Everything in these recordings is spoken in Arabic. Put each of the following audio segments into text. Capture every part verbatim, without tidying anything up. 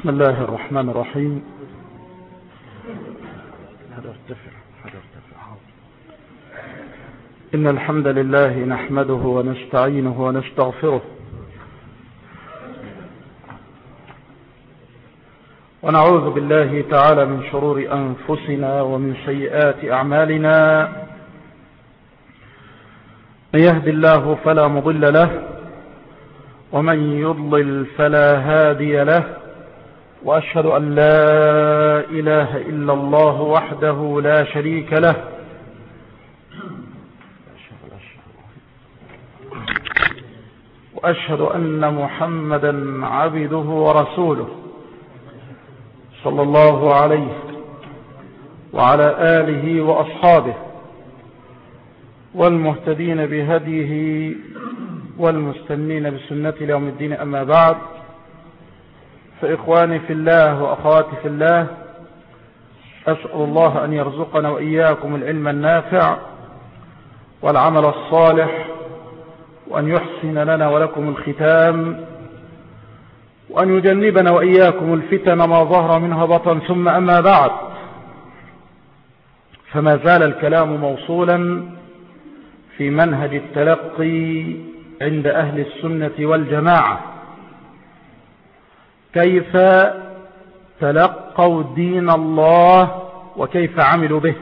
بسم الله الرحمن الرحيم. هذا ارتفع هذا ارتفع. إن الحمد لله نحمده ونستعينه ونستغفره ونعوذ بالله تعالى من شرور أنفسنا ومن سيئات أعمالنا. من يهد الله فلا مضل له ومن يضلل فلا هادي له، وأشهد أن لا إله إلا الله وحده لا شريك له، وأشهد أن محمدا عبده ورسوله صلى الله عليه وعلى آله وأصحابه والمهتدين بهديه والمستنين بسنة يوم الدين. أما بعد، فإخواني في الله وأخواتي في الله، أسأل الله أن يرزقنا وإياكم العلم النافع والعمل الصالح، وأن يحسن لنا ولكم الختام، وأن يجنبنا وإياكم الفتن ما ظهر منها بطن. ثم أما بعد، فما زال الكلام موصولا في منهج التلقي عند أهل السنة والجماعة، كيف تلقوا دين الله وكيف عملوا به.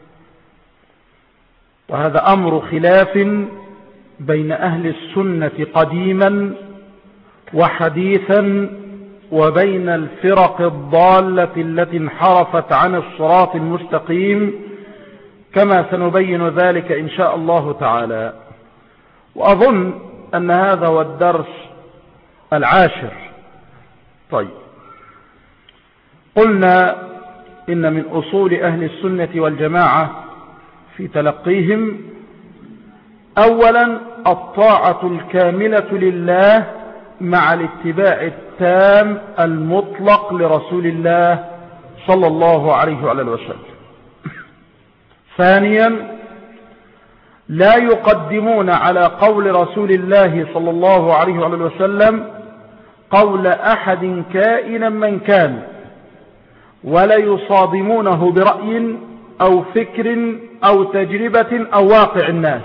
وهذا أمر خلاف بين أهل السنة قديما وحديثا، وبين الفرق الضالة التي انحرفت عن الصراط المستقيم، كما سنبين ذلك إن شاء الله تعالى. وأظن أن هذا هو الدرس العاشر. طيب، قلنا إن من أصول أهل السنة والجماعة في تلقيهم أولا الطاعة الكاملة لله مع الاتباع التام المطلق لرسول الله صلى الله عليه وعلى اله وسلم. ثانيا، لا يقدمون على قول رسول الله صلى الله عليه وعلى اله وسلم قول أحد كائنا من كان، ولا يصادمونه برأي أو فكر أو تجربة أو واقع الناس.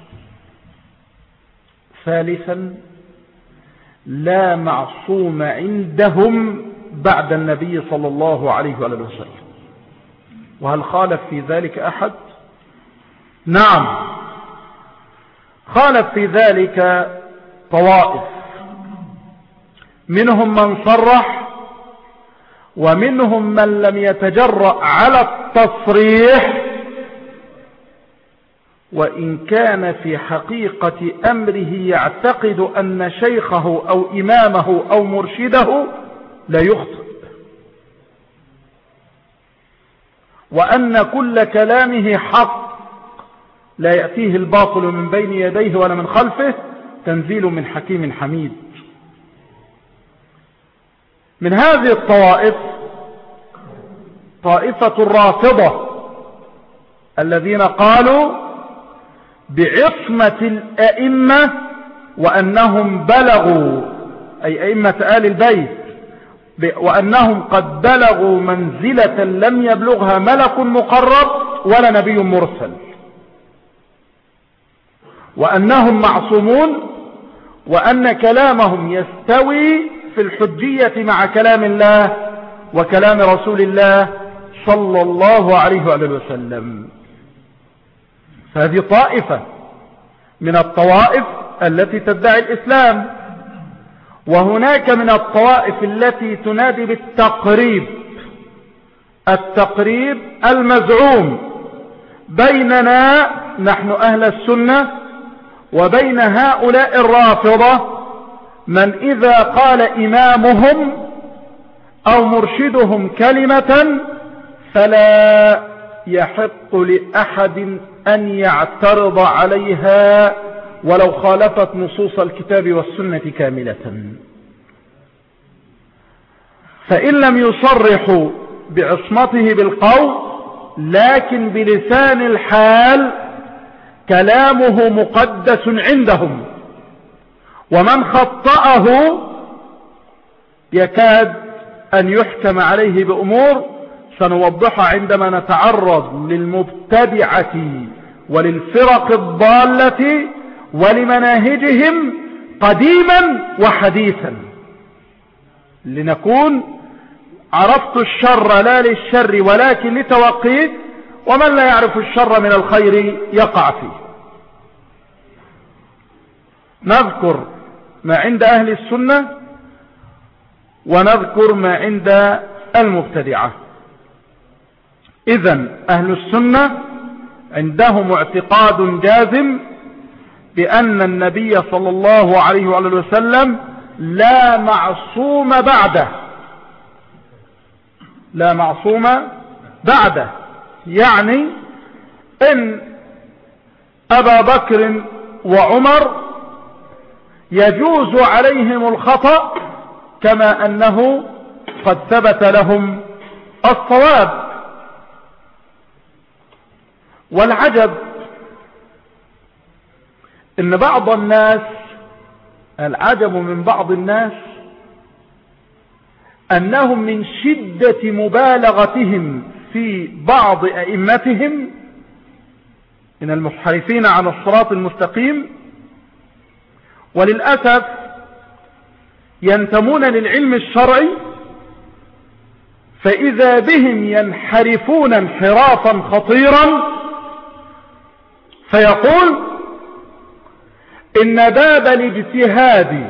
ثالثا، لا معصوم عندهم بعد النبي صلى الله عليه وآله وسلم. وهل خالف في ذلك أحد؟ نعم، خالف في ذلك طوائف، منهم من صرح ومنهم من لم يتجرأ على التصريح، وإن كان في حقيقة أمره يعتقد أن شيخه أو إمامه أو مرشده لا يخطئ، وأن كل كلامه حق لا يأتيه الباطل من بين يديه ولا من خلفه، تنزيل من حكيم حميد. من هذه الطوائف طائفة الرافضة الذين قالوا بعصمة الأئمة وأنهم بلغوا، أي أئمة آل البيت، وأنهم قد بلغوا منزلة لم يبلغها ملك مقرب ولا نبي مرسل، وأنهم معصومون، وأن كلامهم يستوي في الحجية مع كلام الله وكلام رسول الله صلى الله عليه وآله وسلم. فهذه طائفة من الطوائف التي تدعي الإسلام. وهناك من الطوائف التي تنادي بالتقريب، التقريب المزعوم بيننا نحن أهل السنة وبين هؤلاء الرافضة، من إذا قال إمامهم أو مرشدهم كلمة فلا يحق لأحد أن يعترض عليها ولو خالفت نصوص الكتاب والسنة كاملة. فإن لم يصرحوا بعصمته بالقول، لكن بلسان الحال كلامه مقدس عندهم، ومن خطأه يكاد أن يحكم عليه بأمور سنوضحها عندما نتعرض للمبتدعة وللفرق الضالة ولمناهجهم قديما وحديثا، لنكون عرفت الشر لا للشر ولكن لتوقيه، ومن لا يعرف الشر من الخير يقع فيه. نذكر ما عند أهل السنة ونذكر ما عند المبتدعة. إذن أهل السنة عندهم اعتقاد جازم بأن النبي صلى الله عليه وآله وسلم لا معصوم بعده، لا معصوم بعده، يعني إن أبا بكر وعمر يجوز عليهم الخطأ كما أنه قد ثبت لهم الصواب. والعجب إن بعض الناس، العجب من بعض الناس أنهم من شدة مبالغتهم في بعض أئمتهم من المنحرفين عن الصراط المستقيم، وللأسف ينتمون للعلم الشرعي، فإذا بهم ينحرفون انحرافا خطيرا، فيقول إن باب الاجتهاد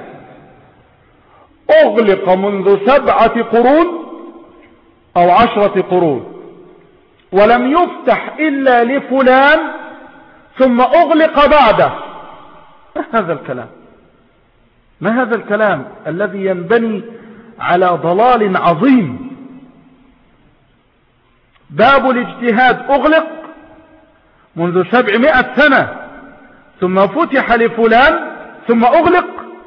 أغلق منذ سبعة قرون أو عشرة قرون ولم يفتح إلا لفلان ثم أغلق بعده. ما هذا الكلام؟ ما هذا الكلام الذي ينبني على ضلال عظيم؟ باب الاجتهاد أغلق منذ سبعمائة سنة ثم فتح لفلان ثم أغلق.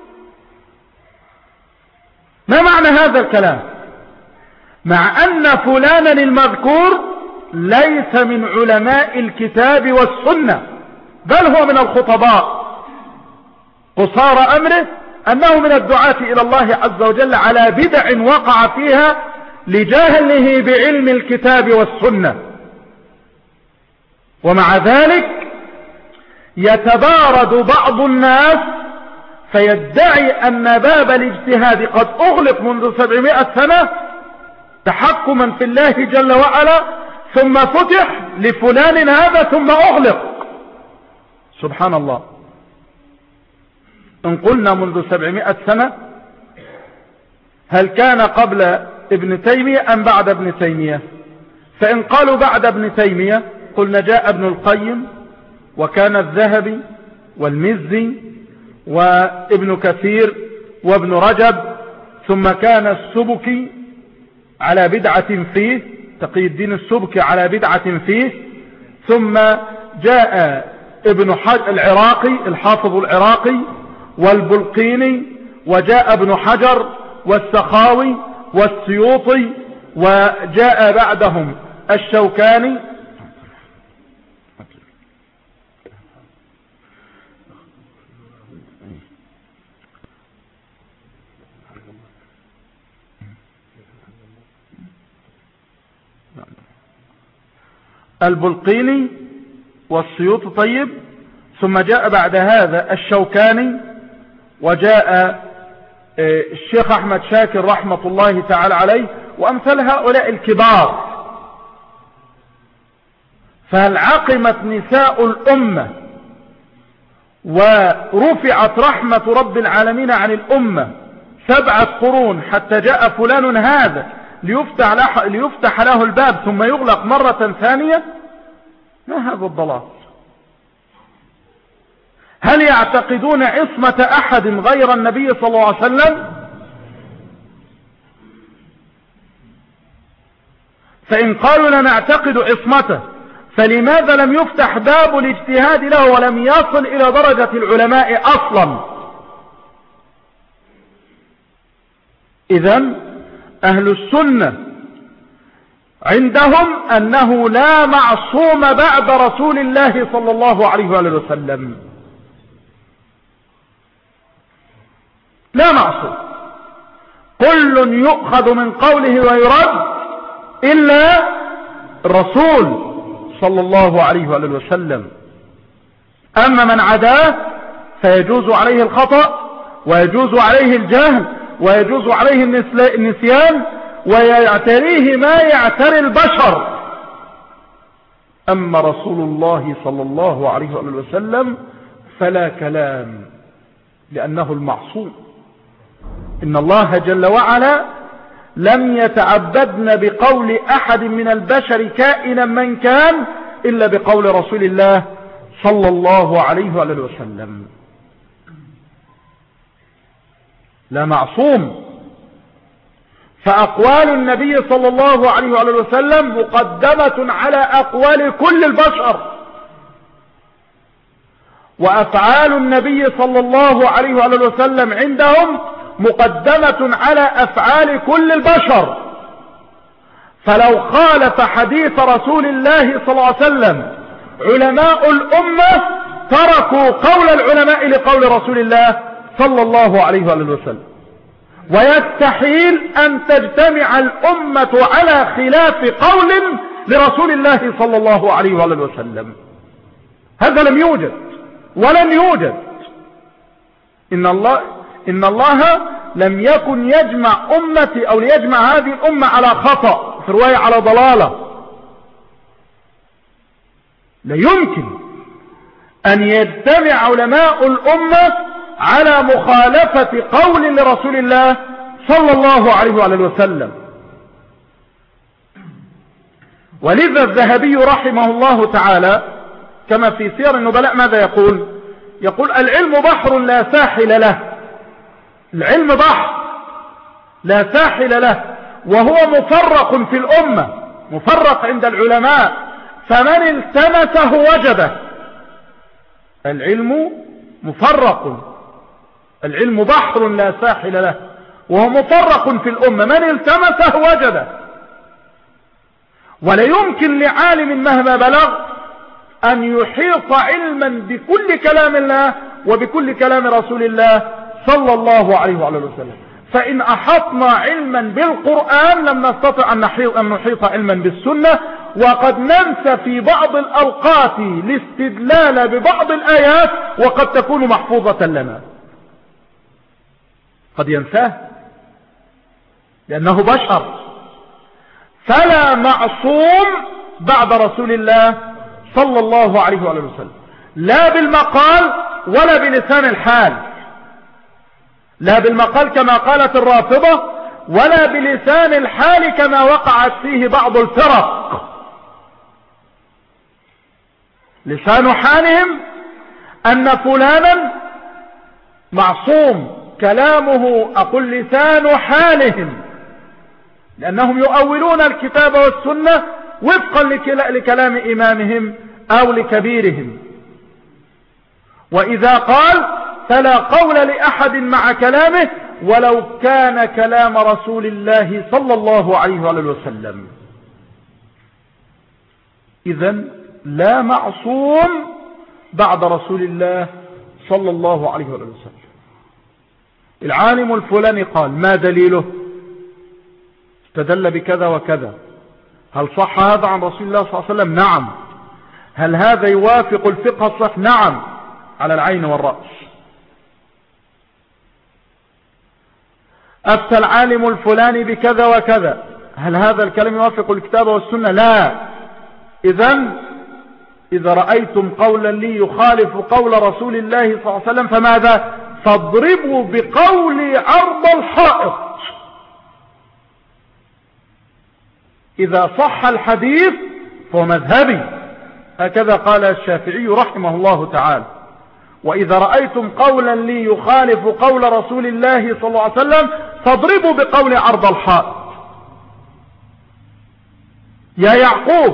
ما معنى هذا الكلام؟ مع أن فلانا المذكور ليس من علماء الكتاب والسنة، بل هو من الخطباء، قصار أمره أنه من الدعاة إلى الله عز وجل على بدع وقع فيها لجهله بعلم الكتاب والسنة، ومع ذلك يتبارد بعض الناس فيدعي أن باب الاجتهاد قد أغلق منذ سبعمائة سنة تحكما في الله جل وعلا، ثم فتح لفلان هذا ثم أغلق. سبحان الله. إن قلنا منذ سبعمائة سنة، هل كان قبل ابن تيمية أم بعد ابن تيمية؟ فإن قالوا بعد ابن تيمية قلنا جاء ابن القيم وكان الذهبي والمزي وابن كثير وابن رجب، ثم كان السبكي على بدعة فيه، تقي الدين السبكي على بدعة فيه، ثم جاء ابن العراقي الحافظ العراقي والبلقيني، وجاء ابن حجر والسخاوي والسيوطي، وجاء بعدهم الشوكاني. البلقيني والسيوطي، طيب، ثم جاء بعد هذا الشوكاني، وجاء الشيخ أحمد شاكر رحمة الله تعالى عليه، وأمثال هؤلاء الكبار. فهل عقمت نساء الأمة ورفعت رحمة رب العالمين عن الأمة سبعة قرون حتى جاء فلان هذا ليفتح له, ليفتح له الباب ثم يغلق مرة ثانية؟ ما هذا الضلال؟ هل يعتقدون عصمة أحد غير النبي صلى الله عليه وسلم؟ فإن قالوا لا نعتقد عصمته، فلماذا لم يفتح باب الاجتهاد له ولم يصل إلى درجة العلماء أصلا؟ إذن أهل السنة عندهم أنه لا معصوم بعد رسول الله صلى الله عليه وآله وسلم، لا معصوم. كل يؤخذ من قوله ويرد إلا الرسول صلى الله عليه وآله وسلم. أما من عداه فيجوز عليه الخطأ ويجوز عليه الجهل ويجوز عليه النسيان ويعتريه ما يعتري البشر. أما رسول الله صلى الله عليه وآله وسلم فلا كلام، لأنه المعصوم. إن الله جل وعلا لم يتعبدن بقول أحد من البشر كائنا من كان إلا بقول رسول الله صلى الله عليه وآله وسلم. لا معصوم. فأقوال النبي صلى الله عليه وآله وسلم مقدمة على أقوال كل البشر، وأفعال النبي صلى الله عليه وآله وسلم عندهم مقدمة على أفعال كل البشر. فلو خالف حديث رسول الله صلى الله عليه وسلم علماء الأمة تركوا قول العلماء لقول رسول الله صلى الله عليه وآله وسلم. ويستحيل أن تجتمع الأمة على خلاف قول لرسول الله صلى الله عليه وآله وسلم. هذا لم يوجد ولن يوجد. إن الله, إن الله لم يكن يجمع أمتي أو ليجمع هذه الأمة على خطأ، في رواية على ضلالة. لا يمكن أن يجتمع علماء الأمة على مخالفة قول لرسول الله صلى الله عليه وآله وسلم. ولذا الذهبي رحمه الله تعالى كما في سير النبلاء ماذا يقول؟ يقول العلم بحر لا ساحل له. العلم بحر لا ساحل له، وهو مفرق في الأمة، مفرق عند العلماء، فمن التمسه وجده. العلم مفرق، العلم بحر لا ساحل له وهو مفرق في الأمة، من التمسه وجده. ولا يمكن لعالم مهما بلغ أن يحيط علما بكل كلام الله وبكل كلام رسول الله صلى الله عليه وآله وسلم. فإن أحطنا علما بالقرآن لم نستطع أن نحيط, أن نحيط علما بالسنة، وقد ننسى في بعض الأوقات الاستدلال ببعض الآيات وقد تكون محفوظة لنا، قد ينساه لأنه بشر. فلا معصوم بعد رسول الله صلى الله عليه وآله وسلم، لا بالمقال ولا بلسان الحال، لا بالمقال كما قالت الرافضة ولا بلسان الحال كما وقعت فيه بعض الفرق. لسان حالهم أن فلانا معصوم، كلامه أقول لسان حالهم، لأنهم يؤولون الكتاب والسنة وفقا لكلام إمامهم أو لكبيرهم. وإذا قال فلا قول لأحد مع كلامه ولو كان كلام رسول الله صلى الله عليه وآله وسلم. إذن لا معصوم بعد رسول الله صلى الله عليه وآله وسلم. العالم الفلاني قال، ما دليله؟ استدل بكذا وكذا. هل صح هذا عن رسول الله صلى الله عليه وسلم؟ نعم. هل هذا يوافق الفقه الصح؟ نعم، على العين والرأس. أفتى العالم الفلاني بكذا وكذا، هل هذا الكلام يوافق الكتاب والسنة؟ لا. إذن إذا رأيتم قولا لي يخالف قول رسول الله صلى الله عليه وسلم فماذا؟ فاضربوا بقولي عرض الحائط. إذا صح الحديث فهو مذهبي، هكذا قال الشافعي رحمه الله تعالى. وإذا رأيتم قولا لي يخالف قول رسول الله صلى الله عليه وسلم فاضربوا بقول عرض الحائط. يا يعقوب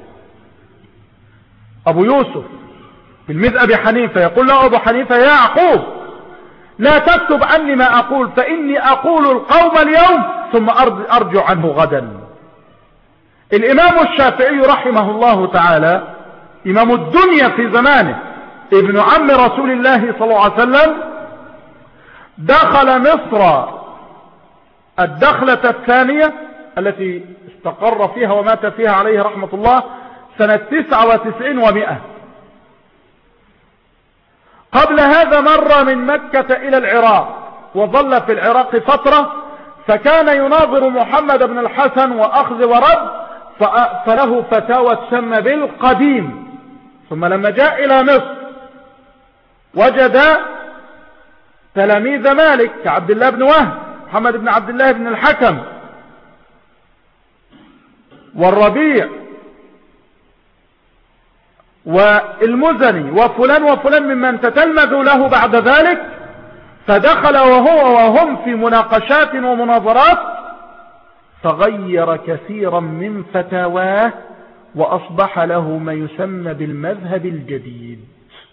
أبو يوسف تلميذ أبي حنيفة يقول له أبو حنيفة يا يعقوب لا تكتب عني ما أقول، فإني أقول القوم اليوم ثم أرجع عنه غدا. الإمام الشافعي رحمه الله تعالى إمام الدنيا في زمانه، ابن عم رسول الله صلى الله عليه وسلم، دخل مصر الدخلة الثانية التي استقر فيها ومات فيها عليه رحمة الله سنة تسعة وتسعين ومئة. قبل هذا مر من مكة إلى العراق وظل في العراق فترة، فكان يناظر محمد بن الحسن وأخذ ورد، فله فتاوى تسمى بالقديم. ثم لما جاء إلى مصر وجد تلاميذ مالك كعبد الله بن وهب، محمد بن عبد الله بن الحكم، والربيع، والمزني، وفلان وفلان ممن تتلمذوا له بعد ذلك. فدخل وهو وهم في مناقشات ومناظرات، فغير كثيرا من فتاواه وأصبح له ما يسمى بالمذهب الجديد.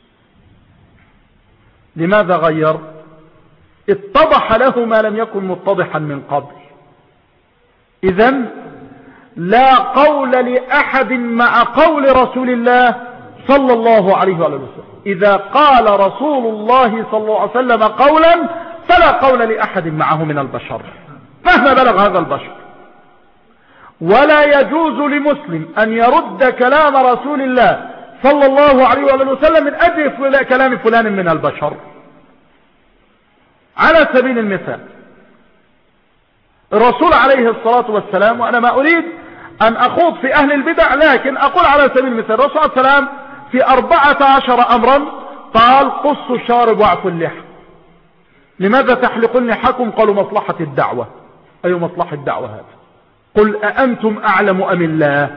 لماذا غير؟ اتضح له ما لم يكن متضحا من قبل. إذن لا قول لأحد مع قول رسول الله صلى الله عليه وسلم. إذا قال رسول الله صلى الله عليه وسلم قولا فلا قول لأحد معه من البشر مهما بلغ هذا البشر. ولا يجوز لمسلم أن يرد كلام رسول الله صلى الله عليه وسلم من أجل كلام فلان من البشر. على سبيل المثال، الرسول عليه الصلاة والسلام، وأنا ما أريد أن أخوض في أهل البدع، لكن أقول على سبيل المثال، الرسول عليه السلام في أربعة عشر أمرا قال: قصوا الشارب واعفوا اللحى. لماذا تحلقون لحاكم؟ قالوا: مصلحة الدعوة. أي مصلحة الدعوة هذا؟ قل أأنتم أعلم أم الله؟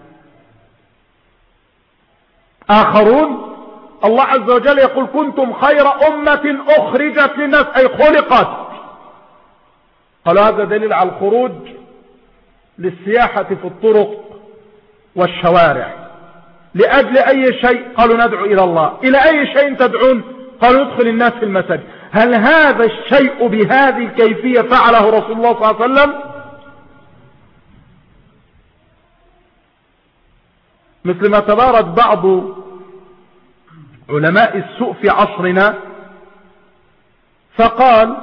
آخرون الله عز وجل يقول: كنتم خير أمة أخرجت للناس، أي خلقت. قالوا هذا دليل على الخروج للسياحة في الطرق والشوارع. لأجل أي شيء؟ قالوا: ندعو إلى الله. إلى أي شيء تدعون؟ قالوا: ندخل الناس في المساجد. هل هذا الشيء بهذه الكيفية فعله رسول الله صلى الله عليه وسلم؟ مثل ما تبارك بعض علماء السوء في عصرنا فقال: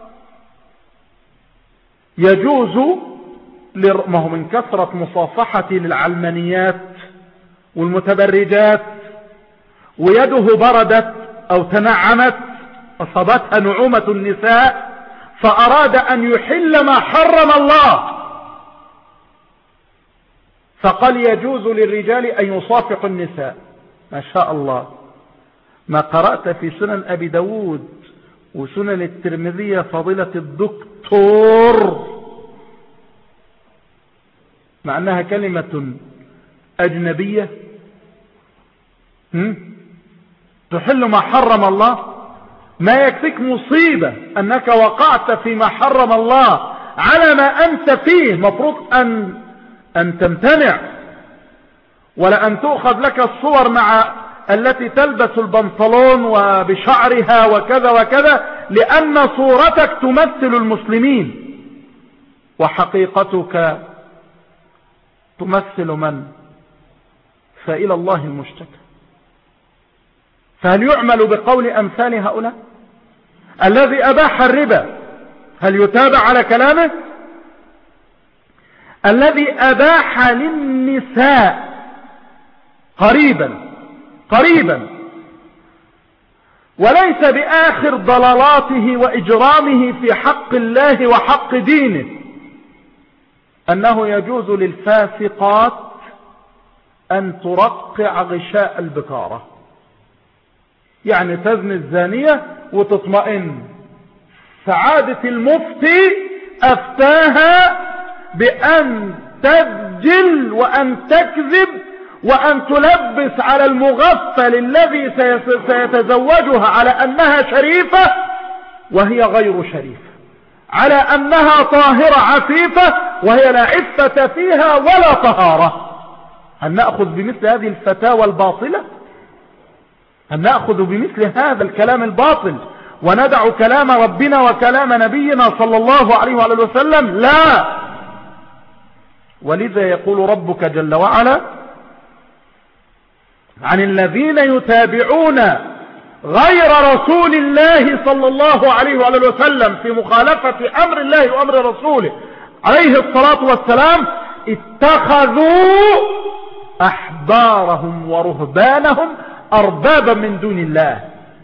يجوز، ما هو من كثرة مصافحة للعلمانيات والمتبرجات ويده بردت أو تنعمت، أصابتها نعومة النساء، فأراد أن يحل ما حرم الله، فقال: يجوز للرجال أن يصافحوا النساء. ما شاء الله، ما قرأت في سنن أبي داود وسنن الترمذية فضيلة الدكتور، مع أنها كلمة أجنبية تحل ما حرم الله. ما يكفيك مصيبة أنك وقعت فيما حرم الله على ما أنت فيه، مفروض أن أن تمتنع، ولا أن تؤخذ لك الصور مع التي تلبس البنطلون وبشعرها وكذا وكذا، لأن صورتك تمثل المسلمين وحقيقتك تمثل من؟ فإلى الله المشتكى. فهل يعمل بقول أمثال هؤلاء؟ الذي أباح الربا هل يتابع على كلامه؟ الذي أباح للنساء قريبا قريبا وليس بآخر ضلالاته وإجرامه في حق الله وحق دينه أنه يجوز للفاسقات أن ترقع غشاء البكارة، يعني تزني الزانية وتطمئن. سعادة المفتي أفتاها بأن تسجل وأن تكذب وأن تلبس على المغفل الذي سيتزوجها على أنها شريفة وهي غير شريفة، على أنها طاهرة عفيفة وهي لا عفة فيها ولا طهارة. هل نأخذ بمثل هذه الفتاوى الباطلة؟ هل نأخذ بمثل هذا الكلام الباطل وندع كلام ربنا وكلام نبينا صلى الله عليه وآله وسلم؟ لا. ولذا يقول ربك جل وعلا عن الذين يتابعون غير رسول الله صلى الله عليه وآله وسلم في مخالفة أمر الله وأمر رسوله عليه الصلاة والسلام اتخذوا أحبارهم ورهبانهم أربابا من دون الله.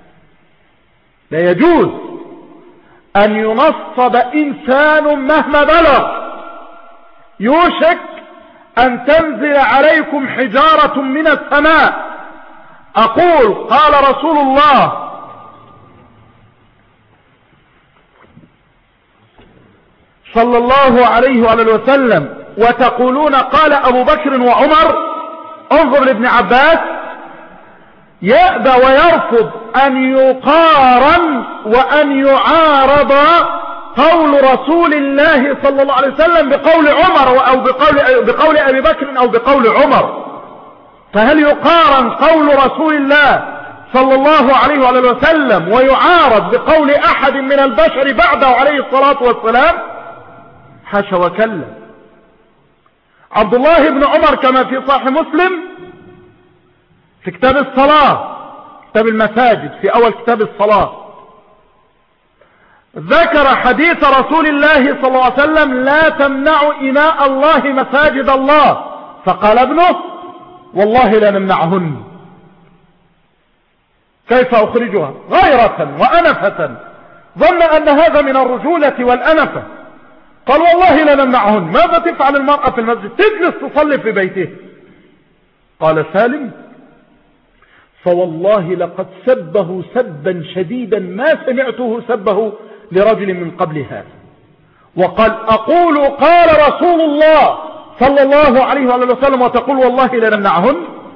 لا يجوز أن ينصب إنسان مهما بلغ، يوشك أن تنزل عليكم حجارة من السماء. أقول قال رسول الله صلى الله عليه وآله وسلم وتقولون قال أبو بكر وعمر. انظر لابن عباس، يأبى ويرفض أن يقارن وأن يعارض قول رسول الله صلى الله عليه وسلم بقول عمر أو بقول, بقول أبي بكر أو بقول عمر. فهل يقارن قول رسول الله صلى الله عليه وآله وسلم ويعارض بقول أحد من البشر بعده عليه الصلاة والسلام؟ حاشا وكلا. عبد الله بن عمر كما في صحيح مسلم في كتاب الصلاة، كتاب المساجد، في أول كتاب الصلاة، ذكر حديث رسول الله صلى الله عليه وسلم لا تمنعوا إماء الله مساجد الله. فقال ابنه والله لا نمنعهن. كيف أخرجها؟ غيرة وأنفة، ظن أن هذا من الرجولة والأنفة. قال والله لا نمنعهن. ماذا تفعل المرأة في المسجد؟ تجلس تصلي في بيته. قال سالم فوالله لقد سبه سبا شديدا ما سمعته سبه لرجل من قبل هذا. وقال أقول قال رسول الله صلى الله عليه وآله وسلم وتقول والله لا نمنعهن.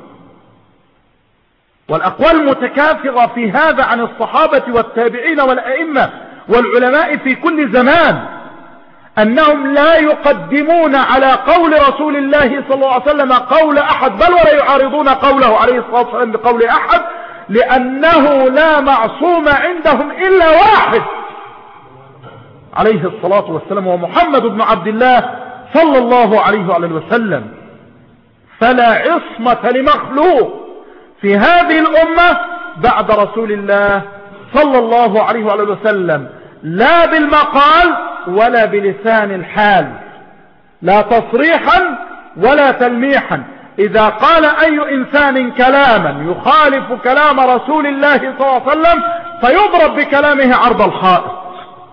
والأقوال متكاثرة في هذا عن الصحابة والتابعين والأئمة والعلماء في كل زمان، أنهم لا يقدمون على قول رسول الله صلى الله عليه وسلم قول أحد، بل ولا يعارضون قوله عليه الصلاة والسلام بقول أحد، لأنه لا معصوم عندهم إلا واحد عليه الصلاة والسلام، ومحمد بن عبد الله صلى الله عليه وآله وسلم. فلا عصمة لمخلوق في هذه الأمة بعد رسول الله صلى الله عليه وآله وسلم، لا بالمقال ولا بلسان الحال، لا تصريحا ولا تلميحا. إذا قال أي إنسان كلاما يخالف كلام رسول الله صلى الله عليه وسلم فيضرب بكلامه عرض الحائط،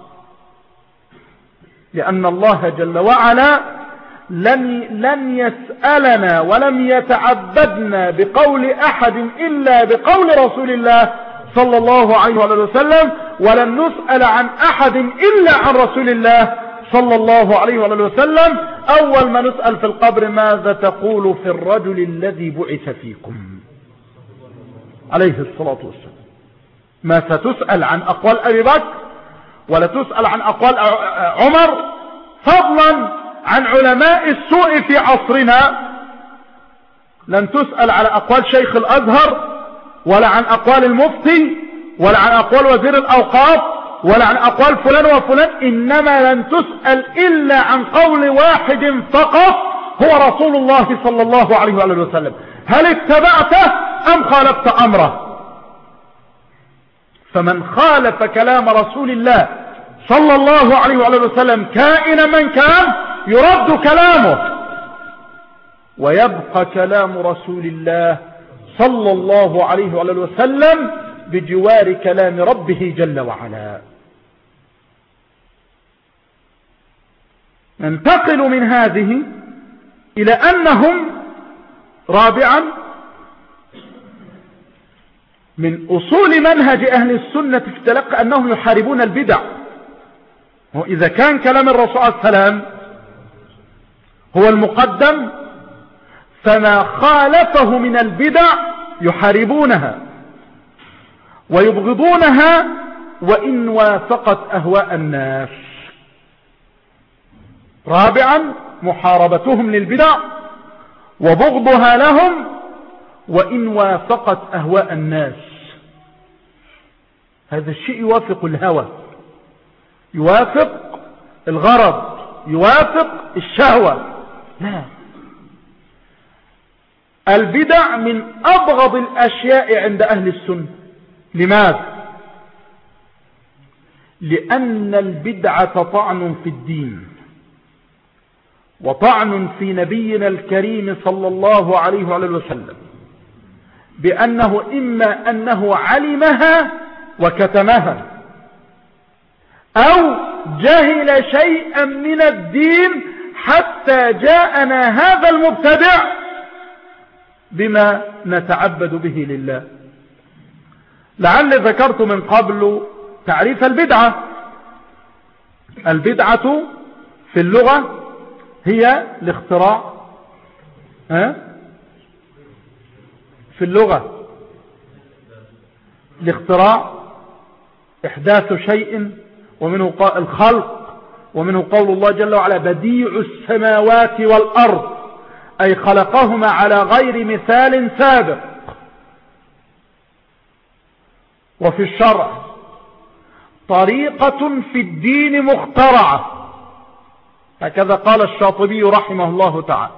لأن الله جل وعلا لن, لن يسألنا ولم يتعبدنا بقول أحد إلا بقول رسول الله صلى الله عليه وسلم، ولن نسأل عن أحد إلا عن رسول الله صلى الله عليه وسلم. أول ما نسأل في القبر ماذا تقول في الرجل الذي بعث فيكم عليه الصلاة والسلام. ما ستسأل عن أقوال أبي بكر ولا تسأل عن أقوال عمر، فضلا عن علماء السوء في عصرنا. لن تسأل على أقوال شيخ الأزهر ولا عن أقوال المفتي ولا عن أقوال وزير الأوقاف ولا عن أقوال فلان وفلان، إنما لن تسأل إلا عن قول واحد فقط هو رسول الله صلى الله عليه وآله وسلم. هل اتبعته أم خالفت أمره؟ فمن خالف كلام رسول الله صلى الله عليه وآله وسلم كائن من كان يرد كلامه، ويبقى كلام رسول الله صلى الله عليه وآله وسلم بجوار كلام ربه جل وعلا. ننتقل من هذه إلى أنهم رابعا من أصول منهج أهل السنة في التلقي أنهم يحاربون البدع. وإذا كان كلام الرسول صلى الله عليه وسلم هو المقدم، فما خالفه من البدع يحاربونها ويبغضونها وإن وافقت أهواء الناس. رابعا محاربتهم للبدع وبغضها لهم وإن وافقت أهواء الناس. هذا الشيء يوافق الهوى، يوافق الغرض، يوافق الشهوة. لا، البدع من أبغض الأشياء عند أهل السنة، لماذا؟ لأن البدعة طعن في الدين وطعن في نبينا الكريم صلى الله عليه وسلم، بأنه إما أنه علمها وكتمها أو جهل شيئا من الدين حتى جاءنا هذا المبتدع بما نتعبد به لله. لعل ذكرت من قبل تعريف البدعة. البدعة في اللغة هي الاختراع، ها؟ في اللغة الاختراع إحداث شيء، ومنه الخلق، ومنه قول الله جل وعلا بديع السماوات والأرض، أي خلقهما على غير مثال سابق. وفي الشرع طريقة في الدين مخترعة، هكذا قال الشاطبي رحمه الله تعالى،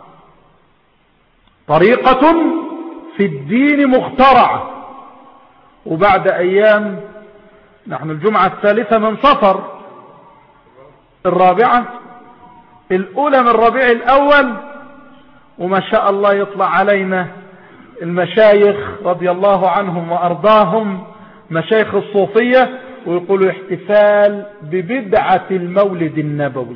طريقة في الدين مخترعة. وبعد أيام، نحن الجمعة الثالثة من صفر، الرابعة الأولى من ربيع الأول، وما شاء الله يطلع علينا المشايخ رضي الله عنهم وأرضاهم، مشايخ الصوفية، ويقولوا احتفال ببدعة المولد النبوي.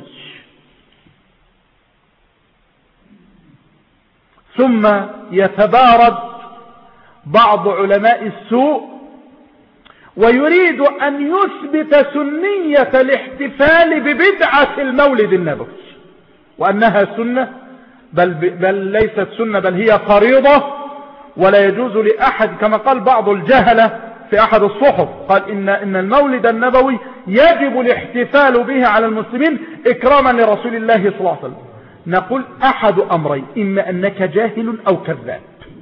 ثم يتبارد بعض علماء السوء ويريد أن يثبت سنية الاحتفال ببدعة المولد النبوي، وأنها سنة، بل, بل ليست سنة، بل هي فريضة، ولا يجوز لأحد، كما قال بعض الجهلة في أحد الصحف، قال إن, إن المولد النبوي يجب الاحتفال به على المسلمين إكراما لرسول الله صلى الله عليه وسلم. نقول أحد أمرين، إما أنك جاهل أو كذاب.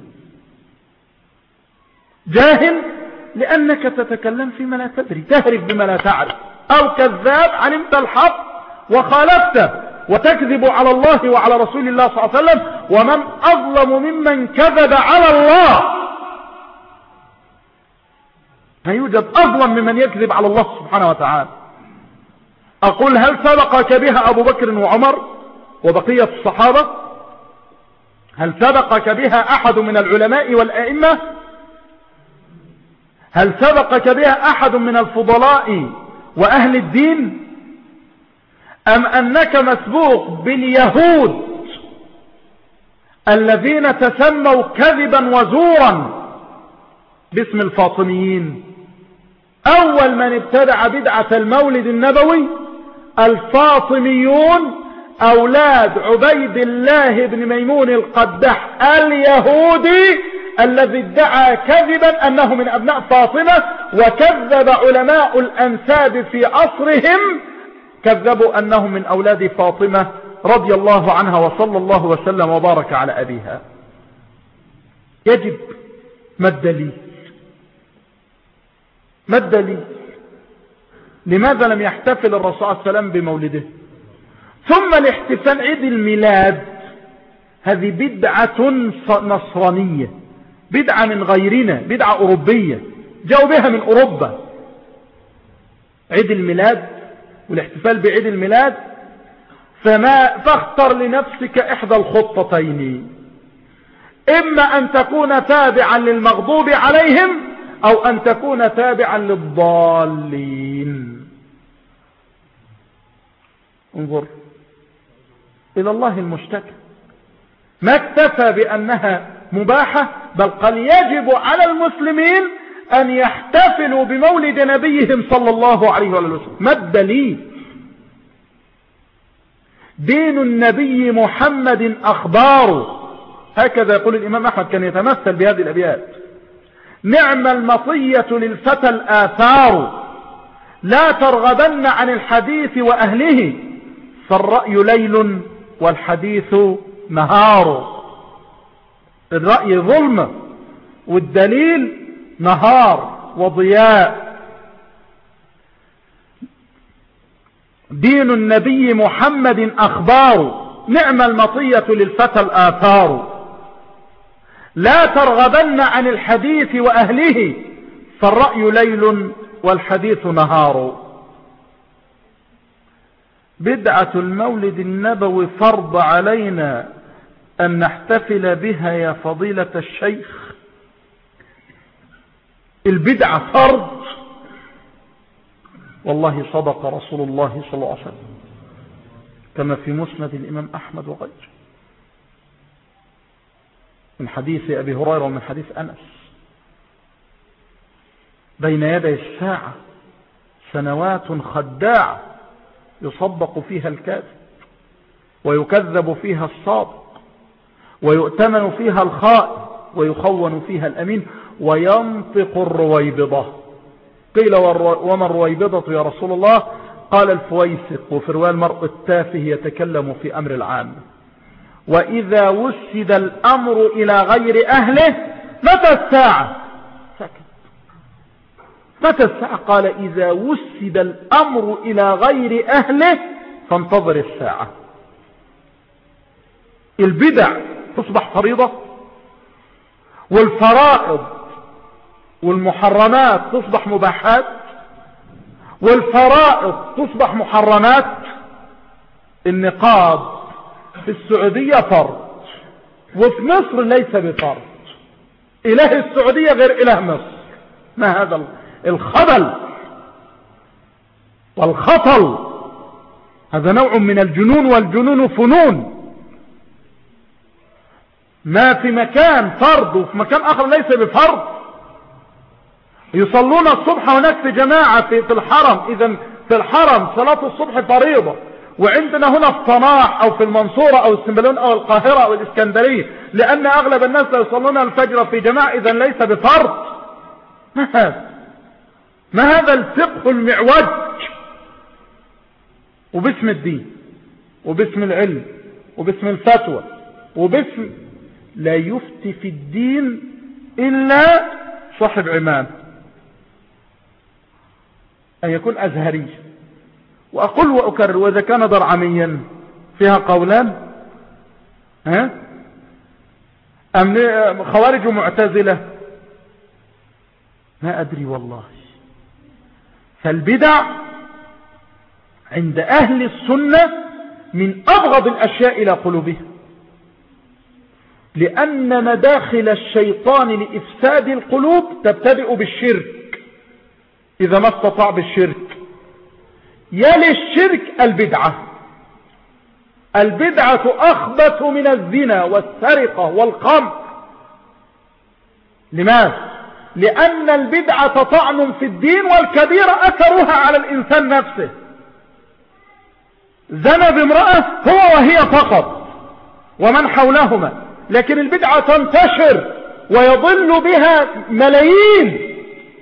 جاهل لأنك تتكلم فيما لا تدري، تهرف بما لا تعرف، أو كذاب علمت الحق وخالفته وتكذب على الله وعلى رسول الله صلى الله عليه وسلم. ومن أظلم ممن كذب على الله؟ لا يوجد أظلم ممن يكذب على الله سبحانه وتعالى. أقول هل سبقك بها أبو بكر وعمر وبقية الصحابة؟ هل سبقك بها أحد من العلماء والأئمة؟ هل سبقك بها أحد من الفضلاء وأهل الدين؟ أم أنك مسبوق باليهود الذين تسموا كذبا وزورا باسم الفاطميين؟ أول من ابتدع بدعة المولد النبوي الفاطميون، أولاد عبيد الله بن ميمون القدح اليهودي، الذي ادعى كذبا أنه من أبناء فاطمة، وكذب علماء الأنساب في عصرهم، كذبوا أنهم من أولاد فاطمة رضي الله عنها، وصلى الله وسلم وبارك على أبيها. يجب ما الدليل؟ ما الدليل؟ لماذا لم يحتفل الرسول صلى الله عليه وسلم بمولده؟ ثم الاحتفال عيد الميلاد، هذه بدعة نصرانية، بدعة من غيرنا، بدعة أوروبية، جاءوا بها من أوروبا. عيد الميلاد والاحتفال بعيد الميلاد، فما فاختر لنفسك إحدى الخطتين، إما أن تكون تابعا للمغضوب عليهم أو أن تكون تابعا للضالين. انظر إلى الله المشتكى، ما اكتفى بأنها مباحة، بل قال يجب على المسلمين أن يحتفلوا بمولد نبيهم صلى الله عليه وسلم. ما الدليل؟ دين النبي محمد أخباره، هكذا يقول الإمام أحمد، كان يتمثل بهذه الأبيات: نعم المطية للفتى الآثار، لا ترغبن عن الحديث وأهله، فالرأي ليل والحديث نهار. الرأي ظلمة والدليل نهار وضياء. دين النبي محمد أخبار، نعم المطية للفتى الآثار، لا ترغبن عن الحديث وأهله، فالرأي ليل والحديث نهار. بدعة المولد النبوي فرض علينا أن نحتفل بها يا فضيلة الشيخ. البدعة فرض؟ والله صدق رسول الله صلى الله عليه وسلم كما في مسند الإمام أحمد وغيره من حديث أبي هريرة ومن حديث أنس: بين يدي الساعة سنوات خداعة يصدق فيها الكاذب ويكذب فيها الصادق ويؤتمن فيها الخائن ويخون فيها الأمين وينطق الرويبضة. قيل وما الرويبضة يا رسول الله؟ قال الفويسق، وفي رواية المرء التافه يتكلم في أمر العام. وإذا وسد الأمر إلى غير أهله متى الساعة؟ سكت. متى الساعة؟ قال إذا وسد الأمر إلى غير أهله فانتظر الساعة. البدع تصبح فريضة، والفرائض والمحرمات تصبح مباحات، والفرائض تصبح محرمات. النقاب في السعودية فرض وفي مصر ليس بفرض. إله السعودية غير إله مصر. ما هذا الخبل والخطل؟ هذا نوع من الجنون، والجنون فنون. ما في مكان فرض وفي مكان آخر ليس بفرض. يصلون الصبح هناك في جماعة في الحرم، إذا في الحرم صلاة الصبح فريضة، وعندنا هنا في صناع أو في المنصورة أو السنبلون أو القاهرة أو الإسكندرية لأن أغلب الناس لا يصلون الفجر في جماعة، إذا ليس بفرض. ما هذا؟ ما هذا الفقه المعوج؟ وباسم الدين وباسم العلم وباسم الفتوى وباسم لا يفتي في الدين إلا صاحب عمام، أن يكون أزهري. وأقول وأكرر، وإذا كان درعميا فيها قولان، ها أم خوارج ومعتزلة، ما أدري والله. فالبدع عند أهل السنة من أبغض الأشياء إلى قلوبهم، لأن مداخل الشيطان لإفساد القلوب تبتدئ بالشرك إذا ما استطاع بالشرك. يلي الشرك البدعة. البدعة أخبث من الزنا والسرقة والخمر. لماذا؟ لأن البدعة طعن في الدين، والكبيرة أثرها على الإنسان نفسه. زنى بامرأة هو وهي فقط ومن حولهما، لكن البدعة تنتشر ويضل بها ملايين.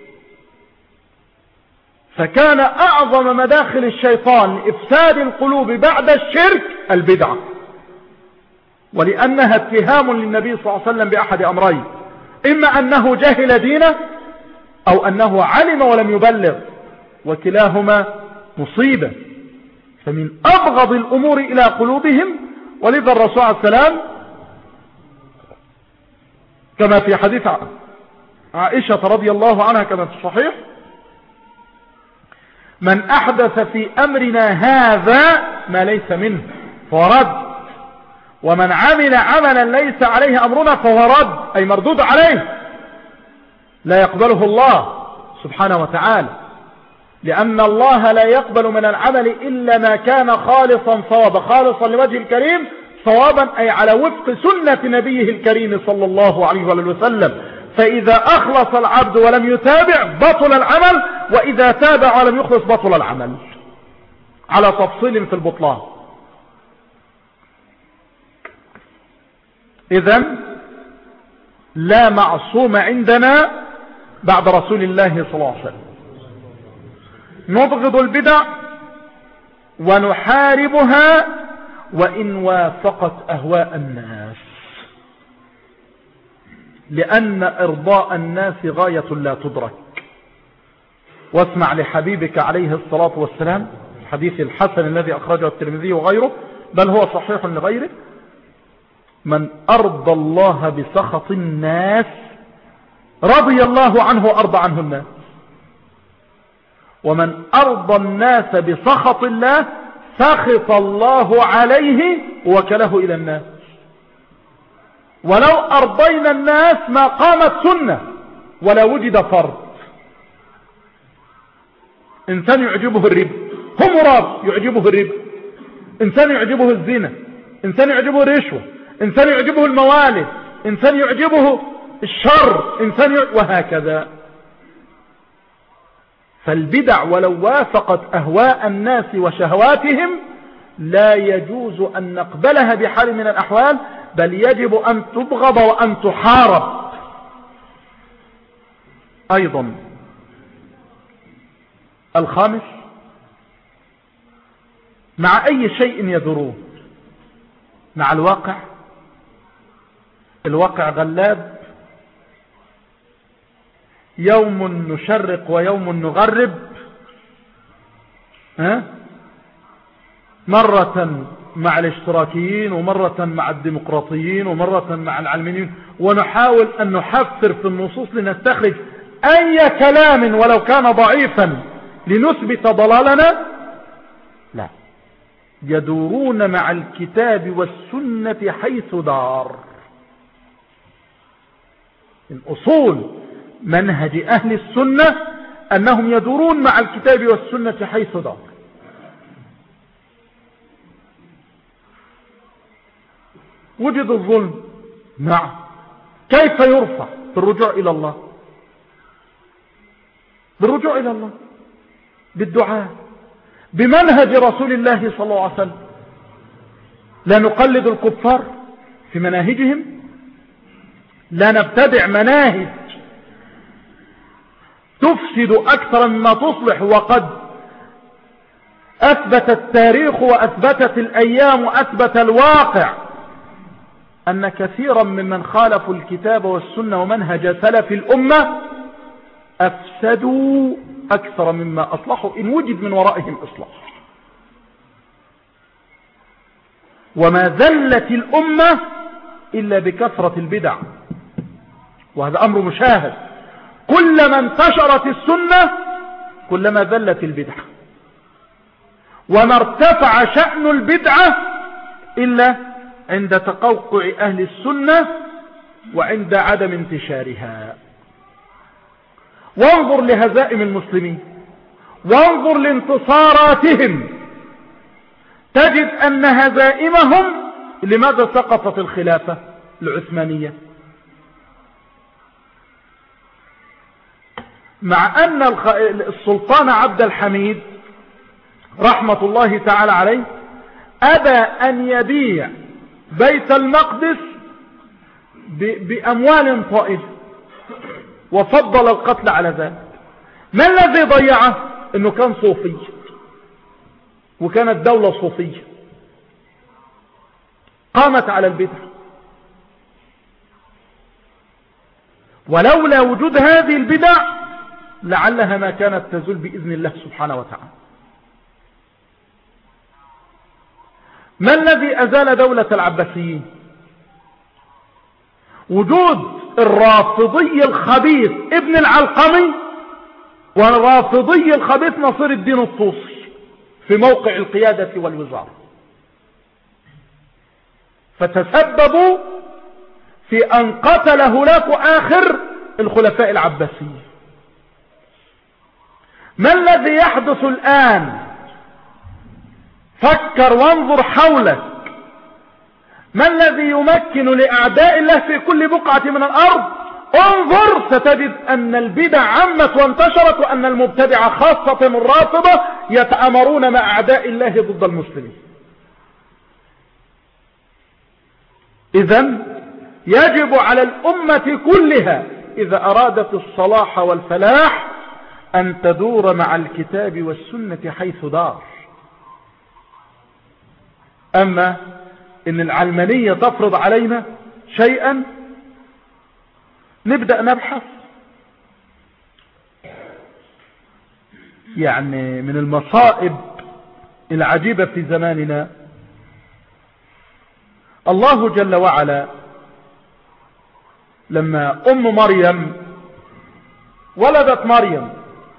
فكان أعظم مداخل الشيطان لإفساد القلوب بعد الشرك البدعة، ولأنها اتهام للنبي صلى الله عليه وسلم بأحد أمرين: إما أنه جهل دينه أو أنه علم ولم يبلغ، وكلاهما مصيبة. فمن أبغض الأمور إلى قلوبهم. ولذا الرسول عليه السلام كما في حديث عائشة رضي الله عنها كما في الصحيح: من أحدث في أمرنا هذا ما ليس منه فهو رد، ومن عمل عملا ليس عليه أمرنا فهو رد، أي مردود عليه، لا يقبله الله سبحانه وتعالى، لأن الله لا يقبل من العمل إلا ما كان خالصا صوابا. خالصا لوجه الكريم، صوابا أي على وفق سنة نبيه الكريم صلى الله عليه وسلم. فإذا أخلص العبد ولم يتابع بطل العمل، وإذا تابع ولم يخلص بطل العمل، على تفصيل في البطلان. إذن لا معصوم عندنا بعد رسول الله صلى الله عليه وسلم. نبغض البدع ونحاربها وإن وافقت أهواء الناس، لأن إرضاء الناس غاية لا تدرك. واسمع لحبيبك عليه الصلاة والسلام الحديث الحسن الذي أخرجه الترمذي وغيره، بل هو صحيح لغيره: من أرضى الله بسخط الناس رضي الله عنه وأرضى عنه الناس. ومن أرضى الناس بسخط الله سخط الله عليه وكله إلى الناس. ولو أرضينا الناس ما قامت سنة ولا وجد فرض. إنسان يعجبه الربا هو مراب، يعجبه الربا. إنسان يعجبه الزنا، إنسان يعجبه الرشوة، إنسان يعجبه الموالد، إنسان يعجبه الشر، إنسان يعجبه وهكذا. فالبدع ولو وافقت أهواء الناس وشهواتهم لا يجوز أن نقبلها بحال من الأحوال، بل يجب أن تبغض وأن تحارب. أيضا الخامس، مع أي شيء يدرون، مع الواقع. الواقع غلاب، يوم نشرق ويوم نغرب، ها؟ مرة مع الاشتراكيين ومرة مع الديمقراطيين ومرة مع العلمانيين، ونحاول أن نحفر في النصوص لنستخرج أي كلام ولو كان ضعيفا لنثبت ضلالنا. لا، يدورون مع الكتاب والسنة حيث دار. الأصول منهج أهل السنة أنهم يدورون مع الكتاب والسنة حيث دار. وجد الظلم، نعم، كيف يرفع؟ بالرجوع إلى الله، بالرجوع إلى الله، بالدعاء، بمنهج رسول الله صلى الله عليه وسلم. لا نقلد الكفار في مناهجهم، لا نبتدع مناهج تفسد أكثر مما تصلح، وقد أثبت التاريخ وأثبتت الأيام وأثبت الواقع أن كثيرا ممن خالفوا الكتاب والسنة ومنهج سلف الأمة أفسدوا أكثر مما أصلحوا، إن وجد من ورائهم إصلاح. وما ذلت الأمة إلا بكثرة البدع، وهذا أمر مشاهد. كلما انتشرت السنة كلما ذلت البدع، وما ارتفع شأن البدعة إلا عند تقوقع أهل السنة وعند عدم انتشارها. وانظر لهزائم المسلمين، وانظر لانتصاراتهم، تجد أن هزائمهم لماذا سقطت الخلافة العثمانية؟ مع أن السلطان عبد الحميد رحمة الله تعالى عليه أبى أن يبيع بيت المقدس بأموال طائفة، وفضل القتل على ذلك. ما الذي ضيعه؟ انه كان صوفي، وكانت دولة صوفية قامت على البدع. ولولا وجود هذه البدع لعلها ما كانت تزول بإذن الله سبحانه وتعالى. ما الذي أزال دولة العباسيين؟ وجود الرافضي الخبيث ابن العلقمي والرافضي الخبيث نصير الدين الطوسي في موقع القيادة والوزارة، فتسببوا في أن قتل هلاك آخر الخلفاء العباسيين. ما الذي يحدث الآن؟ فكر وانظر حولك. ما الذي يمكن لأعداء الله في كل بقعة من الأرض؟ انظر ستجد أن البدع عمت وانتشرت، وأن المبتدعة خاصة الرافضة يتآمرون مع أعداء الله ضد المسلمين. إذن يجب على الأمة كلها إذا أرادت الصلاح والفلاح أن تدور مع الكتاب والسنة حيث دار. أما إن العلمانية تفرض علينا شيئا نبدأ نبحث. يعني من المصائب العجيبة في زماننا الله جل وعلا لما أم مريم ولدت مريم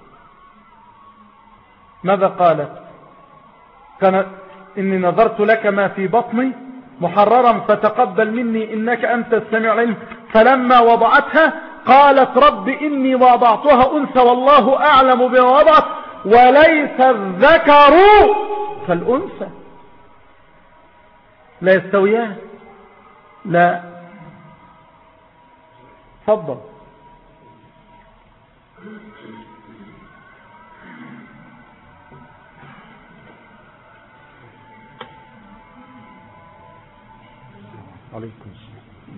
ماذا قالت؟ كانت إني نظرت لك ما في بطني محررا فتقبل مني إنك أنت السميع العليم. فلما وضعتها قالت رب إني وضعتها أنثى والله أعلم بما وضعت وليس الذكر كالأنثى. لا يستويان. لا. تفضل. عليكم السلام.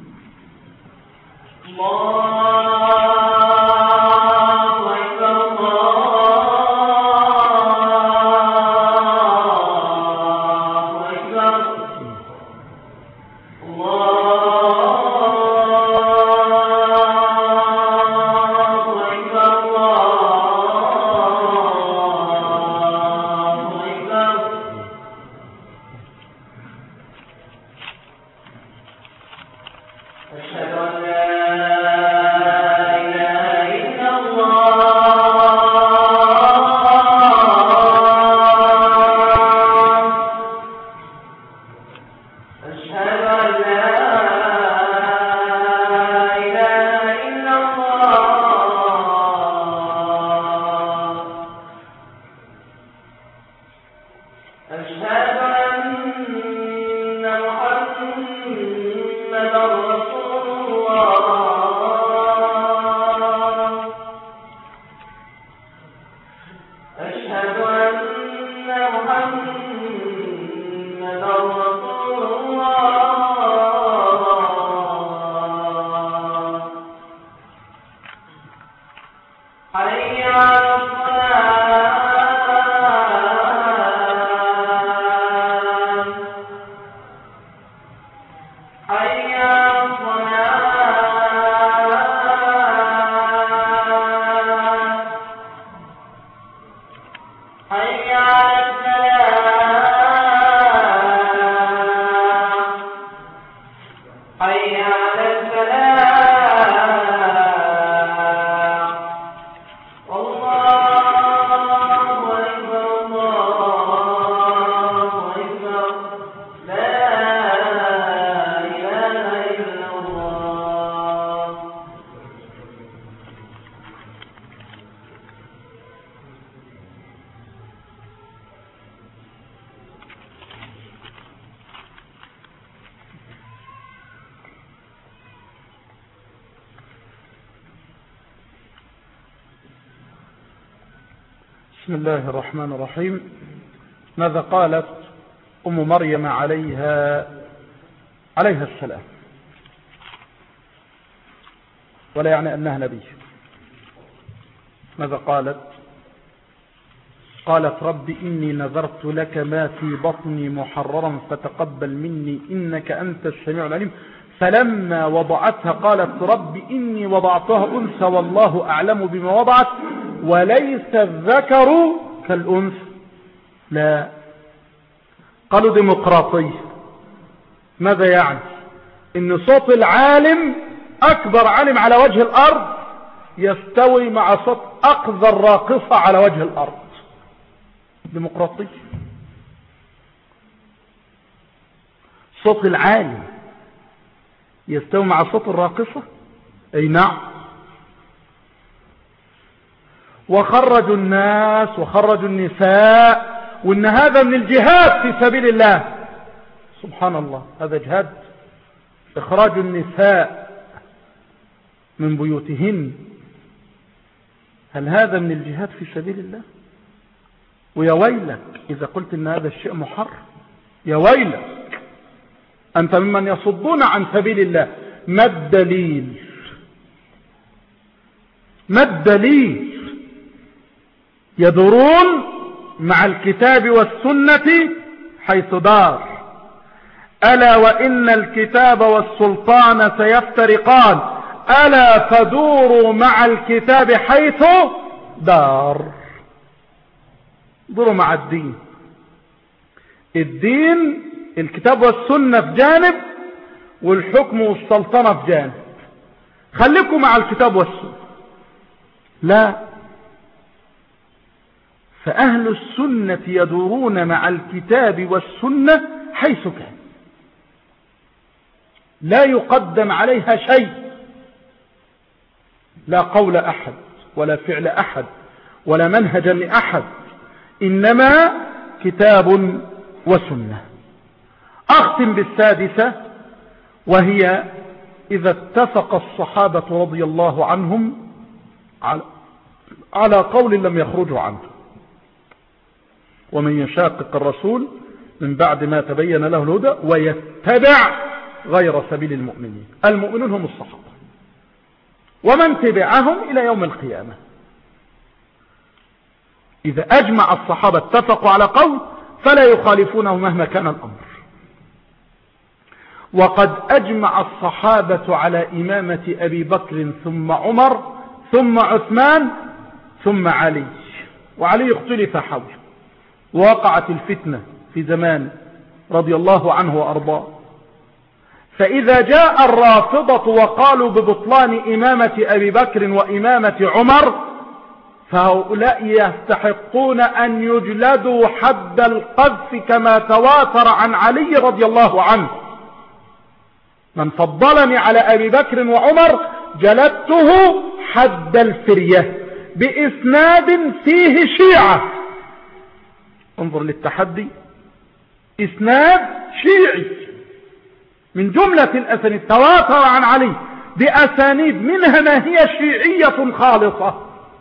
بسم الله الرحمن الرحيم. ماذا قالت أم مريم عليها عليها السلام؟ ولا يعني أنها نبي. ماذا قالت؟ قالت رب إني نذرت لك ما في بطني محررا فتقبل مني إنك أنت السميع العليم. فلما وضعتها قالت رب إني وضعتها أنثى والله أعلم بما وضعت وليس الذكر كالأنثى. لا. قالوا ديمقراطية. ماذا يعني؟ إن صوت العالم أكبر عالم على وجه الأرض يستوي مع صوت أقذى الراقصة على وجه الأرض. ديمقراطية. صوت العالم يستوي مع صوت الراقصة. أي نعم. وخرجوا الناس وخرجوا النساء وإن هذا من الجهاد في سبيل الله. سبحان الله. هذا جهاد. إخراج النساء من بيوتهن. هل هذا من الجهاد في سبيل الله؟ ويا ويلك إذا قلت إن هذا الشيء محرم. يا ويلك أنت ممن يصدون عن سبيل الله. ما الدليل؟ ما الدليل؟ يدورون مع الكتاب والسنة حيث دار. ألا وإن الكتاب والسلطان سيفترقان ألا فدوروا مع الكتاب حيث دار. دوروا مع الدين. الدين الكتاب والسنة في جانب والحكم والسلطنة في جانب. خليكم مع الكتاب والسنة. لا، فأهل السنة يدورون مع الكتاب والسنة حيث كان، لا يقدم عليها شيء، لا قول أحد ولا فعل أحد ولا منهجا لأحد، إنما كتاب وسنة. أختم بالسادسة، وهي إذا اتفق الصحابة رضي الله عنهم على قول لم يخرجوا عنه. ومن يشاقق الرسول من بعد ما تبين له الهدى ويتبع غير سبيل المؤمنين، المؤمنون هم الصحابة ومن تبعهم إلى يوم القيامة. إذا أجمع الصحابة اتفقوا على قول فلا يخالفونه مهما كان الأمر. وقد أجمع الصحابة على إمامة أبي بكر ثم عمر ثم عثمان ثم علي، وعلي اختلف حوله، ووقعت الفتنة في زمان رضي الله عنه وأرضاه. فإذا جاء الرافضة وقالوا ببطلان إمامة أبي بكر وإمامة عمر، فهؤلاء يستحقون أن يجلدوا حد القذف كما تواتر عن علي رضي الله عنه: من فضلني على أبي بكر وعمر جلدته حد الفرية، بإسناد فيه شيعة. انظر للتحدي، إسناد شيعي من جملة الأسانيد تواتر عن علي بأسانيد منها ما هي شيعية خالصة،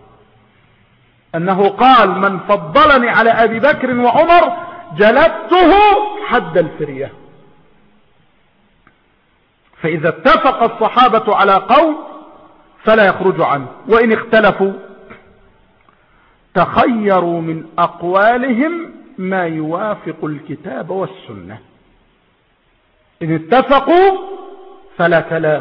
أنه قال: من فضلني على أبي بكر وعمر جلدته حد الفرية. فإذا اتفق الصحابة على قول فلا يخرج عنه، وإن اختلفوا تخيروا من أقوالهم ما يوافق الكتاب والسنة. إن اتفقوا فلا كلام،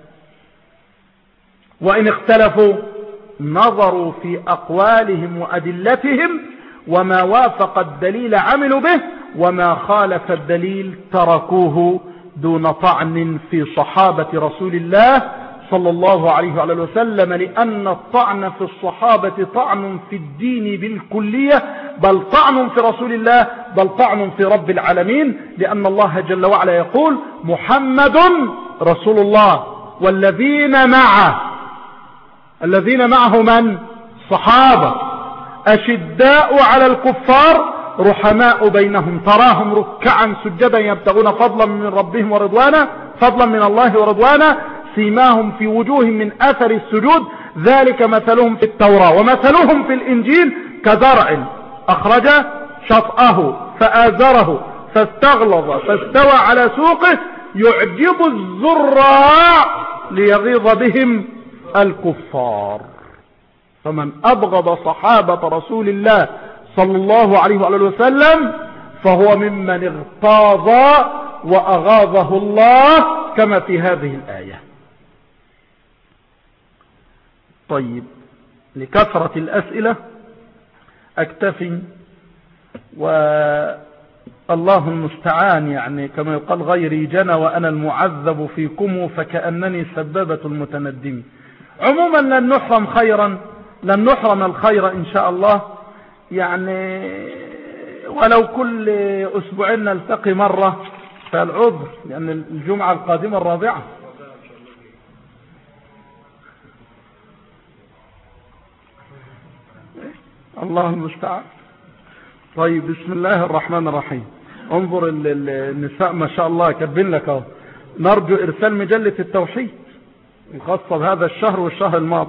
وإن اختلفوا نظروا في أقوالهم وأدلتهم، وما وافق الدليل عملوا به، وما خالف الدليل تركوه، دون طعن في صحابة رسول الله صلى الله عليه وعلى وسلم، لأن الطعن في الصحابة طعن في الدين بالكلية، بل طعن في رسول الله، بل طعن في رب العالمين، لأن الله جل وعلا يقول: محمد رسول الله والذين معه. الذين معه من؟ صحابة، أشداء على الكفار رحماء بينهم، تراهم ركعا سجدا يبتغون فضلا من ربهم ورضوانا، فضلا من الله ورضوانا، سيماهم في وجوههم من أثر السجود، ذلك مثلهم في التوراة ومثلهم في الإنجيل كزرع أخرج شطأه فآزره فاستغلظ فاستوى على سوقه يعجب الزراع ليغيظ بهم الكفار. فمن أبغض صحابة رسول الله صلى الله عليه وآله وسلم فهو ممن اغتاظ وأغاظه الله، كما في هذه الآية. طيب، لكثرة الأسئلة أكتفي، والله المستعان، يعني كما يقال: غيري جنى وأنا المعذب فيكم فكأنني سبابة المتندم. عموما لن نحرم خيرا، لن نحرم الخير إن شاء الله، يعني ولو كل أسبوعين نلتقي مرة، فالعذر لأن يعني الجمعة القادمة الرابعة. الله المستعان. طيب، بسم الله الرحمن الرحيم. انظر النساء ما شاء الله كاتبين لك اهو: نرجو إرسال مجلة التوحيد الخاصة بهذا الشهر والشهر الماضي.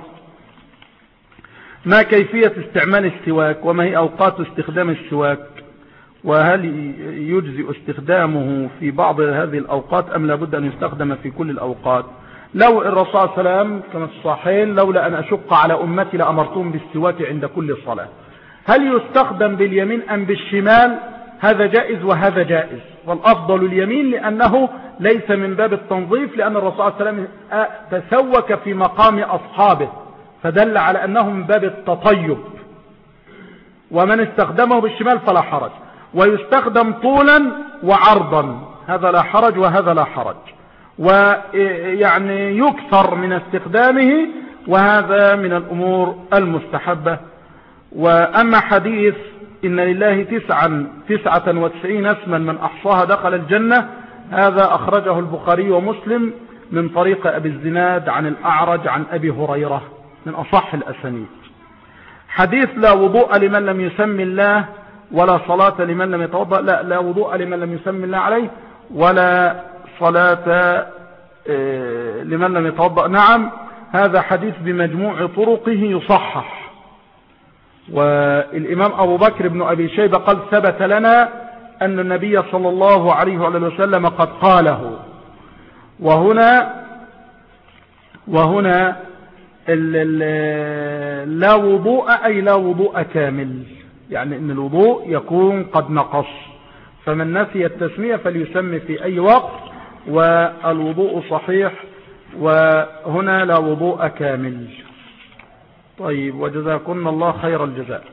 ما كيفية استعمال السواك؟ وما هي أوقات استخدام السواك؟ وهل يجزئ استخدامه في بعض هذه الأوقات أم لابد أن يستخدم في كل الأوقات؟ لو الرسول صلى الله عليه وسلم كما الصحيحين: لولا أن أشق على أمتي لأمرتهم بالسواك عند كل صلاة. هل يستخدم باليمين أم بالشمال؟ هذا جائز وهذا جائز، والأفضل اليمين لأنه ليس من باب التنظيف، لأن الرسول صلى الله عليه وسلم تسوك في مقام أصحابه، فدل على أنه من باب التطيب. ومن استخدمه بالشمال فلا حرج، ويستخدم طولا وعرضا، هذا لا حرج وهذا لا حرج. ويعني يكثر من استخدامه وهذا من الأمور المستحبة. وأما حديث إن لله تسعا تسعة وتسعين اسما من أحصاها دخل الجنة، هذا أخرجه البخاري ومسلم من طريق أبي الزناد عن الأعرج عن أبي هريرة، من أصح الأسانيد. حديث لا وضوء لمن لم يسمي الله ولا صلاة لمن لم يتوضأ، لا لا وضوء لمن لم يسمي الله عليه ولا صلاة لمن لم يتوضأ، نعم هذا حديث بمجموع طرقه يصحح. والإمام أبو بكر بن أبي شيبة قال ثبت لنا أن النبي صلى الله عليه وسلم قد قاله. وهنا وهنا ال ال لا وضوء أي لا وضوء كامل، يعني أن الوضوء يكون قد نقص، فمن نسي التسمية فليسمي في أي وقت، والوضوء صحيح، وهنا لا وضوء كامل. طيب، وجزاكم الله خير الجزاء.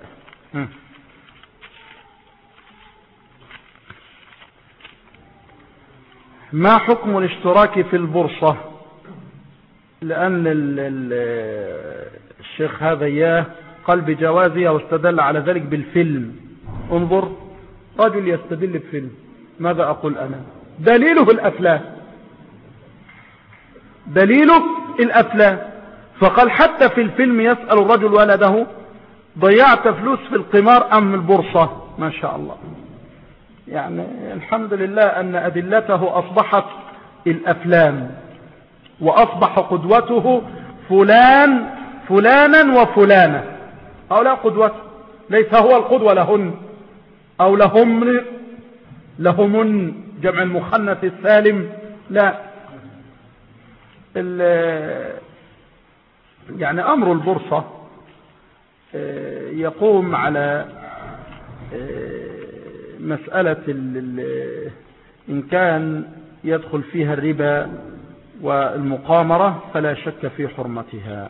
ما حكم الاشتراك في البورصة؟ لأن ال ال الشيخ هذا إياه قال بجوازها واستدل على ذلك بالفيلم. انظر، رجل يستدل بفيلم، ماذا أقول أنا؟ دليله الأفلام، دليله الأفلام. فقال حتى في الفيلم يسأل الرجل ولده ضيعت فلوس في القمار أم البورصة؟ ما شاء الله، يعني الحمد لله أن أدلته أصبحت الأفلام، وأصبح قدوته فلان فلانا وفلانا، هؤلاء قدوته، ليس هو القدوة لهن أو لهم لهم جمع المخنث السالم، لا. يعني أمر البورصة يقوم على مسألة إن كان يدخل فيها الربا والمقامرة فلا شك في حرمتها.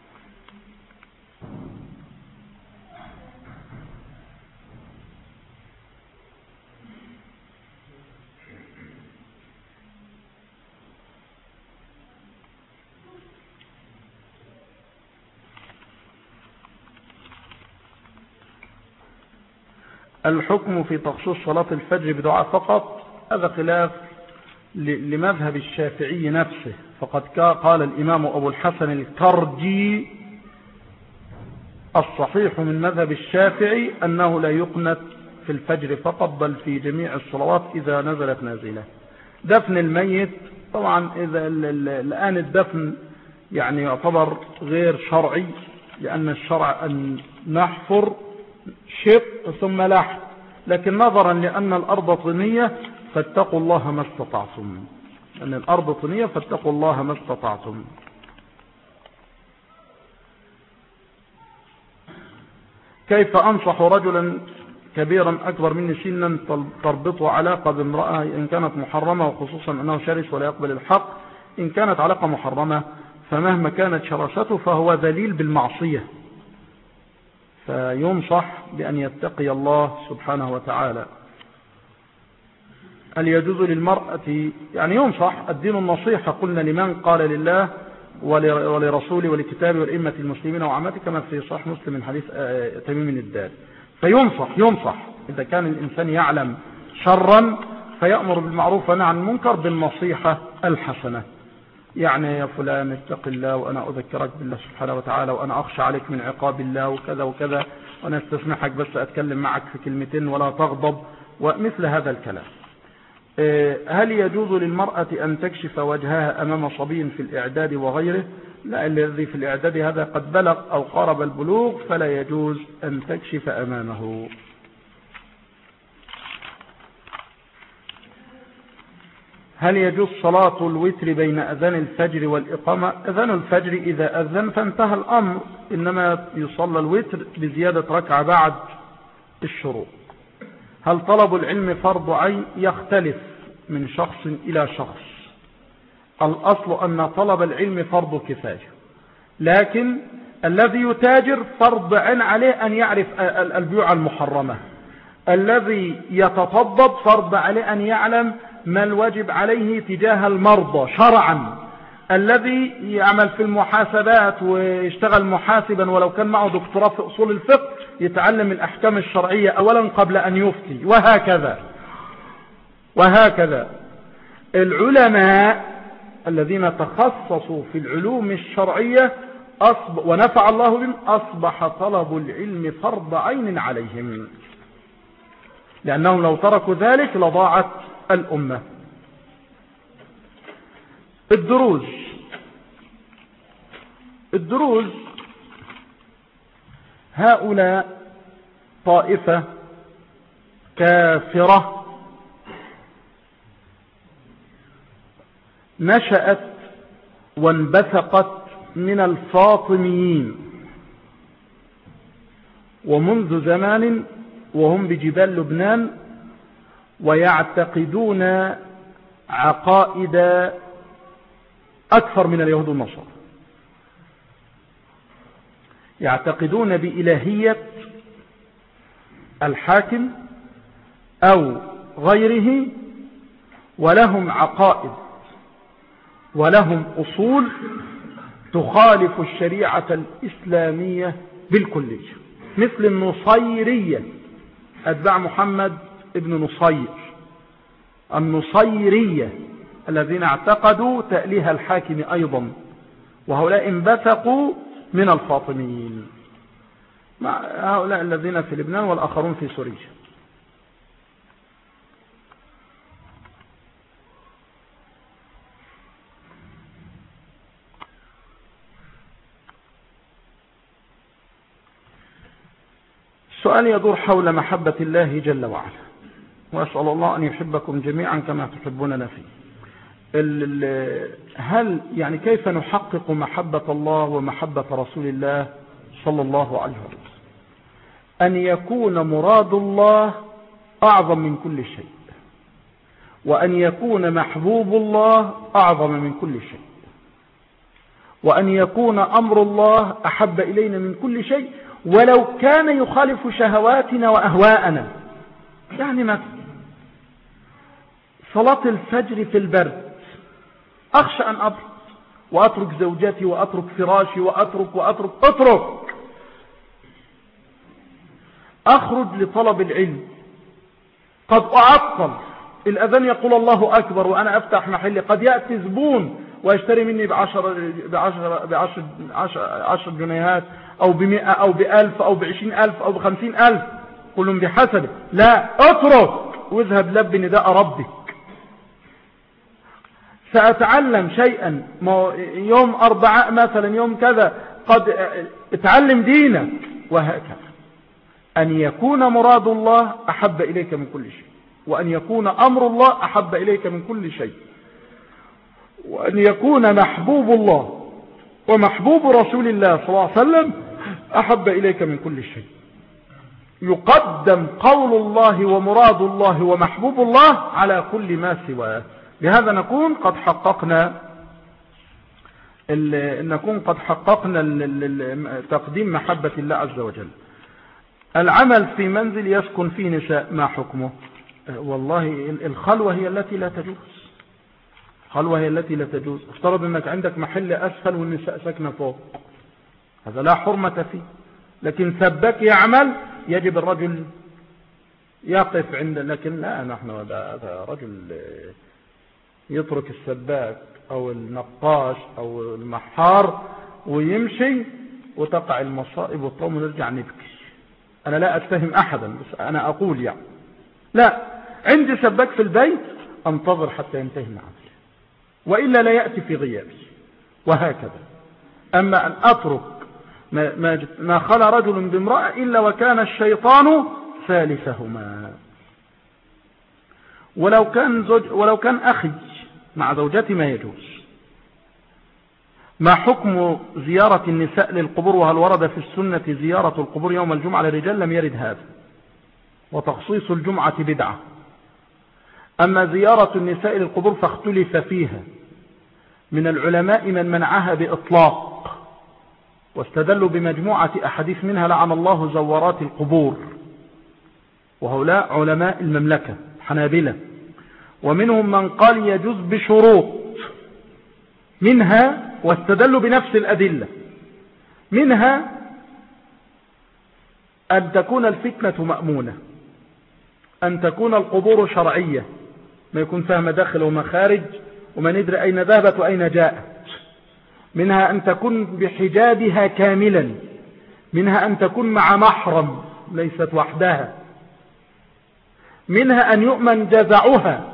الحكم في تخصيص صلاة الفجر بدعاء فقط، هذا خلاف لمذهب الشافعي نفسه، فقد قال الإمام أبو الحسن الكرجي الصحيح من مذهب الشافعي أنه لا يقنت في الفجر فقط بل في جميع الصلوات إذا نزلت نازلة. دفن الميت طبعا إذا الآن الدفن يعني يعتبر غير شرعي، لأن الشرع أن نحفر شق ثم لحم، لكن نظرا لأن الأرض طينية فاتقوا الله ما استطعتم، أن الأرض طينية فاتقوا الله ما استطعتم. كيف أنصح رجلا كبيرا أكبر مني سنا تربطه علاقة بامرأة إن كانت محرمة، وخصوصا أنه شرس ولا يقبل الحق؟ إن كانت علاقة محرمة فمهما كانت شراسته فهو ذليل بالمعصية، فينصح بأن يتقي الله سبحانه وتعالى. هل يجوز للمرأة، يعني ينصح، الدين النصيحة، قلنا لمن قال لله ولرسوله ولكتابه والأئمة المسلمين وعامته، كما في صحيح مسلم من حديث تميم الداري. فينصح ينصح إذا كان الإنسان يعلم شرا فيأمر بالمعروف ونهى عن المنكر بالنصيحة الحسنة، يعني يا فلان اتق الله وأنا أذكرك بالله سبحانه وتعالى وأنا أخشى عليك من عقاب الله وكذا وكذا، وأنا استسمحك بس أتكلم معك في كلمتين ولا تغضب، ومثل هذا الكلام. هل يجوز للمرأة أن تكشف وجهها أمام صبي في الإعداد وغيره؟ لا، الذي في الإعداد هذا قد بلغ أو قارب البلوغ فلا يجوز أن تكشف أمامه. هل يجوز صلاة الوتر بين أذان الفجر والإقامة؟ أذان الفجر إذا أذن فانتهى الأمر، إنما يصلى الوتر بزيادة ركعة بعد الشروق. هل طلب العلم فرض عين؟ يختلف من شخص إلى شخص. الأصل أن طلب العلم فرض كفاية، لكن الذي يتاجر فرض عين عليه أن يعرف البيوع المحرمة، الذي يتطبب فرض عليه أن يعلم ما الواجب عليه تجاه المرضى شرعا، الذي يعمل في المحاسبات ويشتغل محاسبا ولو كان معه دكتوراه في أصول الفقه يتعلم الأحكام الشرعية أولا قبل أن يفتي، وهكذا وهكذا. العلماء الذين تخصصوا في العلوم الشرعية أصب... ونفع الله بهم، أصبح طلب العلم فرض عين عليهم، لأنهم لو تركوا ذلك لضاعت الأمة. الدروز الدروز هؤلاء طائفة كافرة نشأت وانبثقت من الفاطميين، ومنذ زمان وهم بجبال لبنان، ويعتقدون عقائد أكثر من اليهود والنصارى. يعتقدون بإلهية الحاكم أو غيره، ولهم عقائد ولهم أصول تخالف الشريعة الإسلامية بالكلية، مثل النصيرية أتباع محمد ابن نصير، النصيرية الذين اعتقدوا تأليه الحاكم أيضا، وهؤلاء انبثقوا من الفاطميين، مع هؤلاء الذين في لبنان والآخرون في سوريا. السؤال يدور حول محبة الله جل وعلا، وأسأل الله أن يحبكم جميعا كما تحبوننا فيه. هل يعني كيف نحقق محبة الله ومحبة رسول الله صلى الله عليه وسلم؟ أن يكون مراد الله أعظم من كل شيء، وأن يكون محبوب الله أعظم من كل شيء، وأن يكون أمر الله أحب إلينا من كل شيء، ولو كان يخالف شهواتنا وأهواءنا. يعني مثلا صلاة الفجر في البرد، أخشى أن أبرد وأترك زوجتي وأترك فراشي وأترك وأترك أترك أخرج لطلب العلم، قد أعطل، الأذان يقول الله أكبر وأنا أفتح محلي، قد يأتي زبون ويشتري مني بعشر, بعشر, بعشر, بعشر, عشر جنيهات أو بمئة أو بألف أو بعشرين ألف أو بخمسين ألف، كلهم بحسبه. لا، أترك واذهب لب نداء ربك. سأتعلم شيئا يوم أربعاء مثلا، يوم كذا، قد اتعلم دينك، وهكذا. أن يكون مراد الله أحب إليك من كل شيء، وأن يكون أمر الله أحب إليك من كل شيء، وأن يكون محبوب الله ومحبوب رسول الله صلى الله عليه وسلم أحب إليك من كل شيء. يقدم قول الله ومراد الله ومحبوب الله على كل ما سواه. بهذا نكون قد حققنا نكون قد حققنا تقديم محبة الله عز وجل. العمل في منزل يسكن فيه نساء، ما حكمه؟ والله الخلوة هي التي لا تجوز، الخلوة هي التي لا تجوز. افترض انك عندك محل اسفل والنساء ساكنة فوق، هذا لا حرمة فيه. لكن سباك يعمل، يجب الرجل يقف عند، لكن لا، نحن هذا رجل يترك السباك او النقاش او المحار ويمشي وتقع المصائب والطوم ونرجع نبكي. انا لا اتهم احدا، بس انا اقول يعني لا، عندي سباك في البيت انتظر حتى ينتهي العمل، وإلا لا يأتي في غيابي، وهكذا. أما أن أترك ما, ما, ما خلى رجل بامرأة إلا وكان الشيطان ثالثهما. ولو كان, زوج ولو كان أخي مع زوجتي ما يجوز. ما حكم زيارة النساء للقبور، وهل ورد في السنة زيارة القبور يوم الجمعة للرجال؟ لم يرد هذا، وتخصيص الجمعة بدعة. أما زيارة النساء للقبور فاختلف فيها، من العلماء من منعها بإطلاق، واستدلوا بمجموعة أحاديث منها لعن الله زوارات القبور، وهؤلاء علماء المملكة حنابلة. ومنهم من قال يجوز بشروط، منها واستدلوا بنفس الأدلة، منها أن تكون الفتنة مأمونة، أن تكون القبور شرعية، ما يكون فيها مداخل ومخارج وما ندري أين ذهبت وأين جاءت. منها أن تكون بحجابها كاملا، منها أن تكون مع محرم ليست وحدها، منها أن يؤمن جزعها،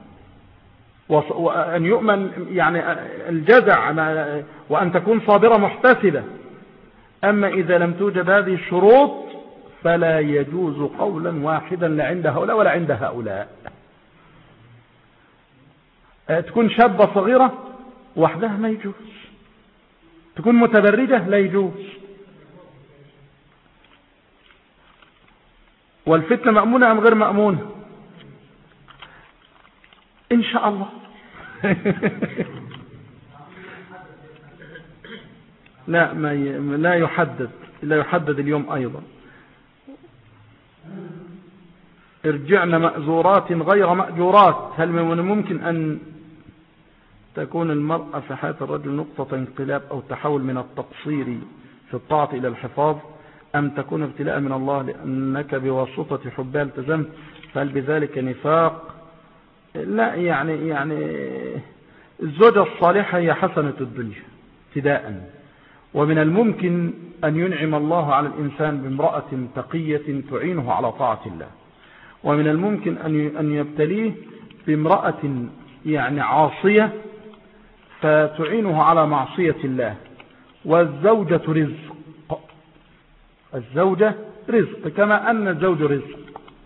وأن يؤمن يعني الجزع، وأن تكون صابرة محتسبة. أما إذا لم توجد هذه الشروط فلا يجوز قولا واحدا لا عند هؤلاء ولا عند هؤلاء. تكون شابة صغيرة وحدها ما يجوز، تكون متبرجة لا يجوز. والفتنة مأمونة أم غير مأمونة؟ إن شاء الله. لا ما ي... لا يحدد لا يحدد اليوم أيضا. ارجعنا مأزورات غير مأجورات. هل من الممكن أن تكون المرأة في حياة الرجل نقطة انقلاب أو تحول من التقصير في الطاعة إلى الحفاظ، أم تكون ابتلاء من الله لأنك بواسطة حبها التزمت، فهل بذلك نفاق؟ لا، يعني يعني الزوجة الصالحة هي حسنة الدنيا ابتداء، ومن الممكن أن ينعم الله على الإنسان بامرأة تقية تعينه على طاعة الله، ومن الممكن أن يبتليه بامرأة يعني عاصية فتعينه على معصية الله. والزوجة رزق، الزوجة رزق كما أن الزوج رزق.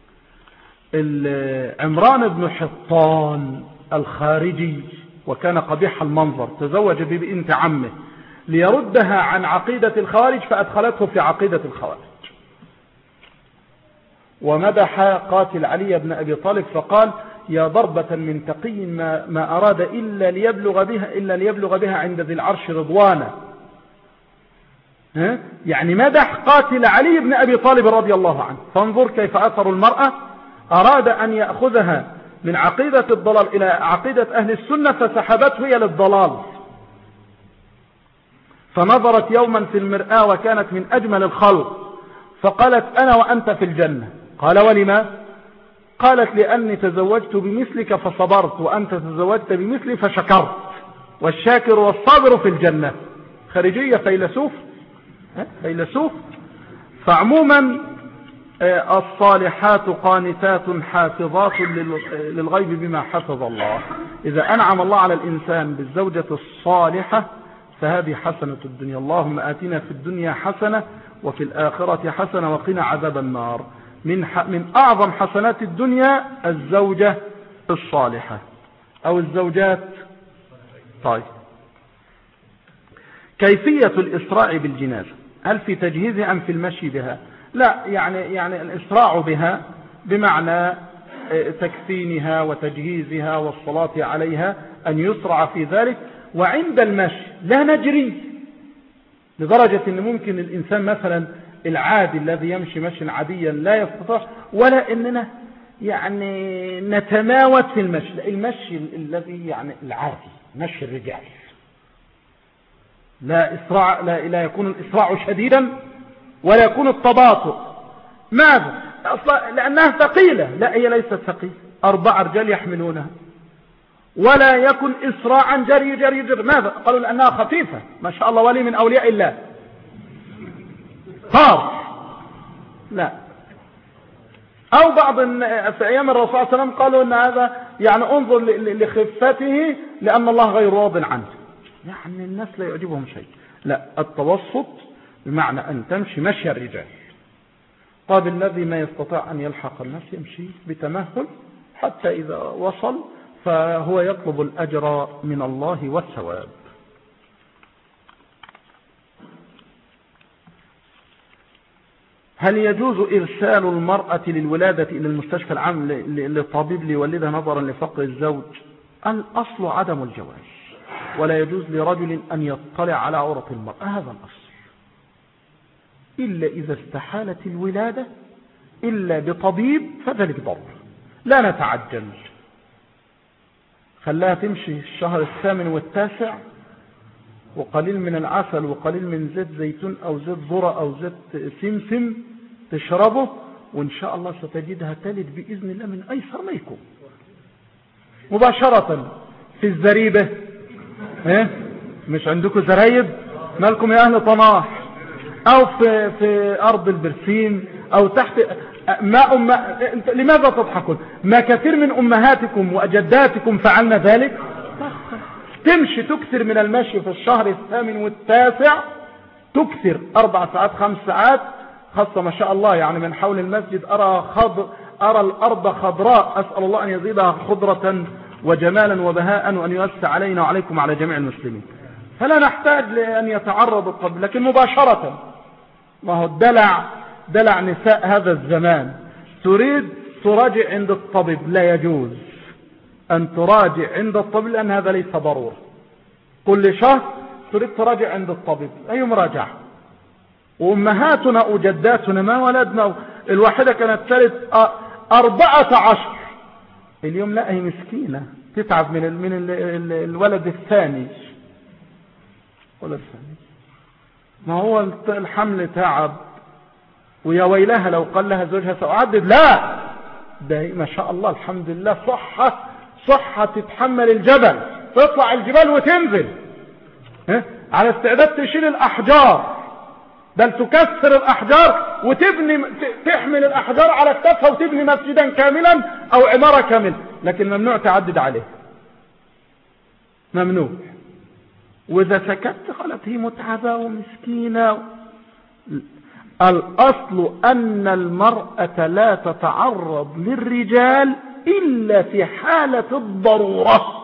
عمران بن حطان الخارجي وكان قبيح المنظر تزوج ببنت عمه ليردها عن عقيدة الخوارج فأدخلته في عقيدة الخوارج، ومدح قاتل علي بن أبي طالب فقال: يا ضربة من تقي ما, ما أراد إلا ليبلغ بها إلا ليبلغ بها عند ذي العرش رضوانا. يعني مدح قاتل علي بن أبي طالب رضي الله عنه. فانظر كيف أثر المرأة، أراد أن يأخذها من عقيدة الضلال إلى عقيدة أهل السنة فسحبته هي للضلال. فنظرت يوما في المرآة وكانت من أجمل الخلق فقالت: أنا وأنت في الجنة. قال: ولما؟ قالت: لأني تزوجت بمثلك فصبرت، وأنت تزوجت بمثلي فشكرت، والشاكر والصابر في الجنة. خارجية فيلسوف فيلسوف. فعموما الصالحات قانتات حافظات للغيب بما حفظ الله. إذا أنعم الله على الإنسان بالزوجة الصالحة فهذه حسنة الدنيا. اللهم آتنا في الدنيا حسنة وفي الآخرة حسنة وقنا عذاب النار. من من أعظم حسنات الدنيا الزوجة الصالحة أو الزوجات. طيب، كيفية الإسراع بالجنازة، هل في تجهيزها أم في المشي بها؟ لا، يعني يعني الإسراع بها بمعنى تكفينها وتجهيزها والصلاة عليها، أن يسرع في ذلك. وعند المشي لا نجري لدرجة أن ممكن الإنسان مثلا العادي الذي يمشي مشي عاديا لا يستطيع، ولا أننا يعني نتماوت في المشي. المشي الذي يعني العادي مشي الرجال لا إسراع، لا, لا يكون الإسراع شديدا ولا يكون التباطؤ. ماذا؟ أصلا لأنها ثقيلة. لا، هي ليست ثقيلة، أربع رجال يحملونها. ولا يكن إسراعا جري جري جري. ماذا؟ قالوا لأنها خفيفة. ما شاء الله، ولي من أولياء الله طار. لا. أو بعض في أيام الرسول صلى الله عليه وسلم قالوا أن هذا يعني انظر لخفته لأن الله غير راض عنه. يعني الناس لا يعجبهم شيء. لا، التوسط بمعنى أن تمشي مشي الرجال. طب الذي ما يستطيع أن يلحق الناس يمشي بتمهل حتى إذا وصل فهو يطلب الأجر من الله والثواب. هل يجوز إرسال المرأة للولادة إلى المستشفى العام للطبيب ليولدها نظرا لفقر الزوج؟ الأصل عدم الجواز، ولا يجوز لرجل أن يطلع على عورة المرأة، هذا الأصل، إلا إذا استحالت الولادة إلا بطبيب فذلك ضرر. لا نتعجل، خلاها تمشي الشهر الثامن والتاسع وقليل من العسل وقليل من زيت زيتون أو زيت ذرة أو زيت سمسم تشربه، وإن شاء الله ستجدها تلد بإذن الله من أيسر ما يكون. مباشرة في الزريبة، إيه؟ مش عندكم زرايب؟ مالكم يا أهل طناح؟ أو في, في أرض البرسيم أو تحت ما أم... لماذا تضحكون؟ ما كثير من أمهاتكم وأجداتكم فعلنا ذلك. تمشي تكثر من المشي في الشهر الثامن والتاسع، تكثر أربع ساعات خمس ساعات، خاصة ما شاء الله يعني من حول المسجد أرى, خضر أرى الأرض خضراء، أسأل الله أن يزيدها خضرة وجمالا وبهاء، وأن يوسع علينا وعليكم على جميع المسلمين. فلا نحتاج لأن يتعرض الطبيب، لكن مباشرة، ما هو الدلع دلع نساء هذا الزمان. تريد تراجع عند الطبيب، لا يجوز أن تراجع عند الطبيب لأن هذا ليس ضرورة. كل شهر تريد تراجع عند الطبيب، أي مراجعة. وأمهاتنا وجداتنا ما ولدنا، الواحدة كانت تلد أربعة عشر، اليوم لا، هي مسكينة تتعب من ال من ال ال الولد الثاني. ولد الثاني ما هو الحمل تعب، ويا ويلها لو قال لها زوجها سأعدد، لا، ده ما شاء الله الحمد لله صحة صحة تتحمل الجبل، تطلع الجبال وتنزل اه؟ على استعداد تشيل الأحجار، بل تكسر الأحجار وتبني، تحمل الأحجار على كتفها وتبني مسجدا كاملا أو عمارة كاملة، لكن ممنوع تعدد عليه، ممنوع. وإذا سكت قالت هي متعبة ومسكينة. الأصل أن المرأة لا تتعرض للرجال إلا في حالة الضرورة،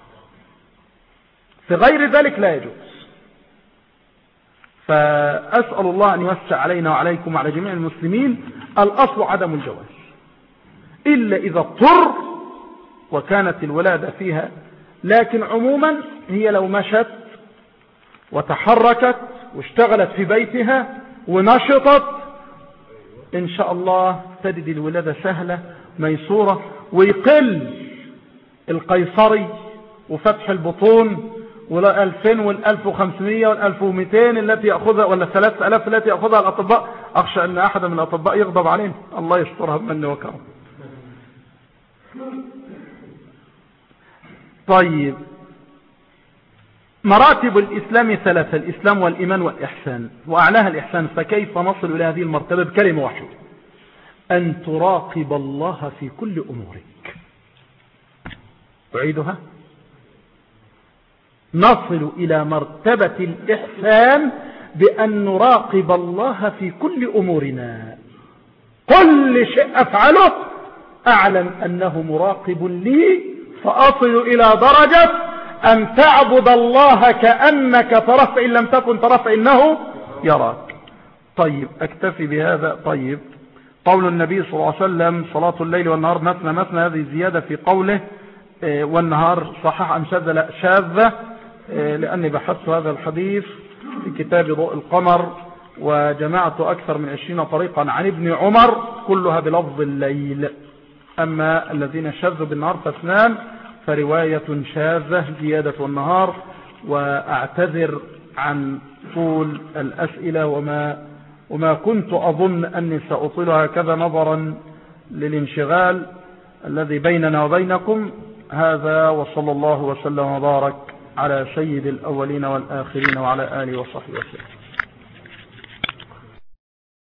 في غير ذلك لا يجوز. فأسأل الله أن يوسع علينا وعليكم وعلى جميع المسلمين. الأصل عدم الجواز إلا إذا اضطر وكانت الولادة فيها، لكن عموما هي لو مشت وتحركت واشتغلت في بيتها ونشطت إن شاء الله تجد الولادة سهلة ميسورة، ويقل القيصري وفتح البطون والألفين والألف وخمسمية والألف ومئتين التي يأخذها، ولا ثلاثة ألاف التي يأخذها الأطباء. أخشى أن أحد من الأطباء يغضب علينا، الله يسترها بمن وكرم. طيب، مراتب الإسلام ثلاثة: الإسلام والإيمان والإحسان، وأعلاها الإحسان. فكيف نصل إلى هذه المرتبة؟ بكلمة واحدة: أن تراقب الله في كل أمورك. أعيدها: نصل إلى مرتبة الإحسان بأن نراقب الله في كل أمورنا. كل شيء أفعله أعلم أنه مراقب لي، فأصل إلى درجة أن تعبد الله كأنك تراه، فإن لم تكن تراه فإنه يراك. طيب، أكتفي بهذا. طيب، قول النبي صلى الله عليه وسلم: صلاة الليل والنهار مثنى مثنى، هذه زيادة في قوله والنهار، صحيح أم شاذة؟ لا، شاذة، لأني بحثت هذا الحديث في كتاب ضوء القمر وجمعت أكثر من عشرين طريقا عن ابن عمر كلها بلفظ الليل. أما الذين شذوا بالنهار فاثنان، فرواية شاذة زيادة والنهار. وأعتذر عن طول الأسئلة وما, وما كنت أظن أني سأطيلها هكذا نظرا للانشغال الذي بيننا وبينكم. هذا، وصلى الله وسلم وبارك على سيد الأولين والآخرين وعلى آله وصحبه وسلم.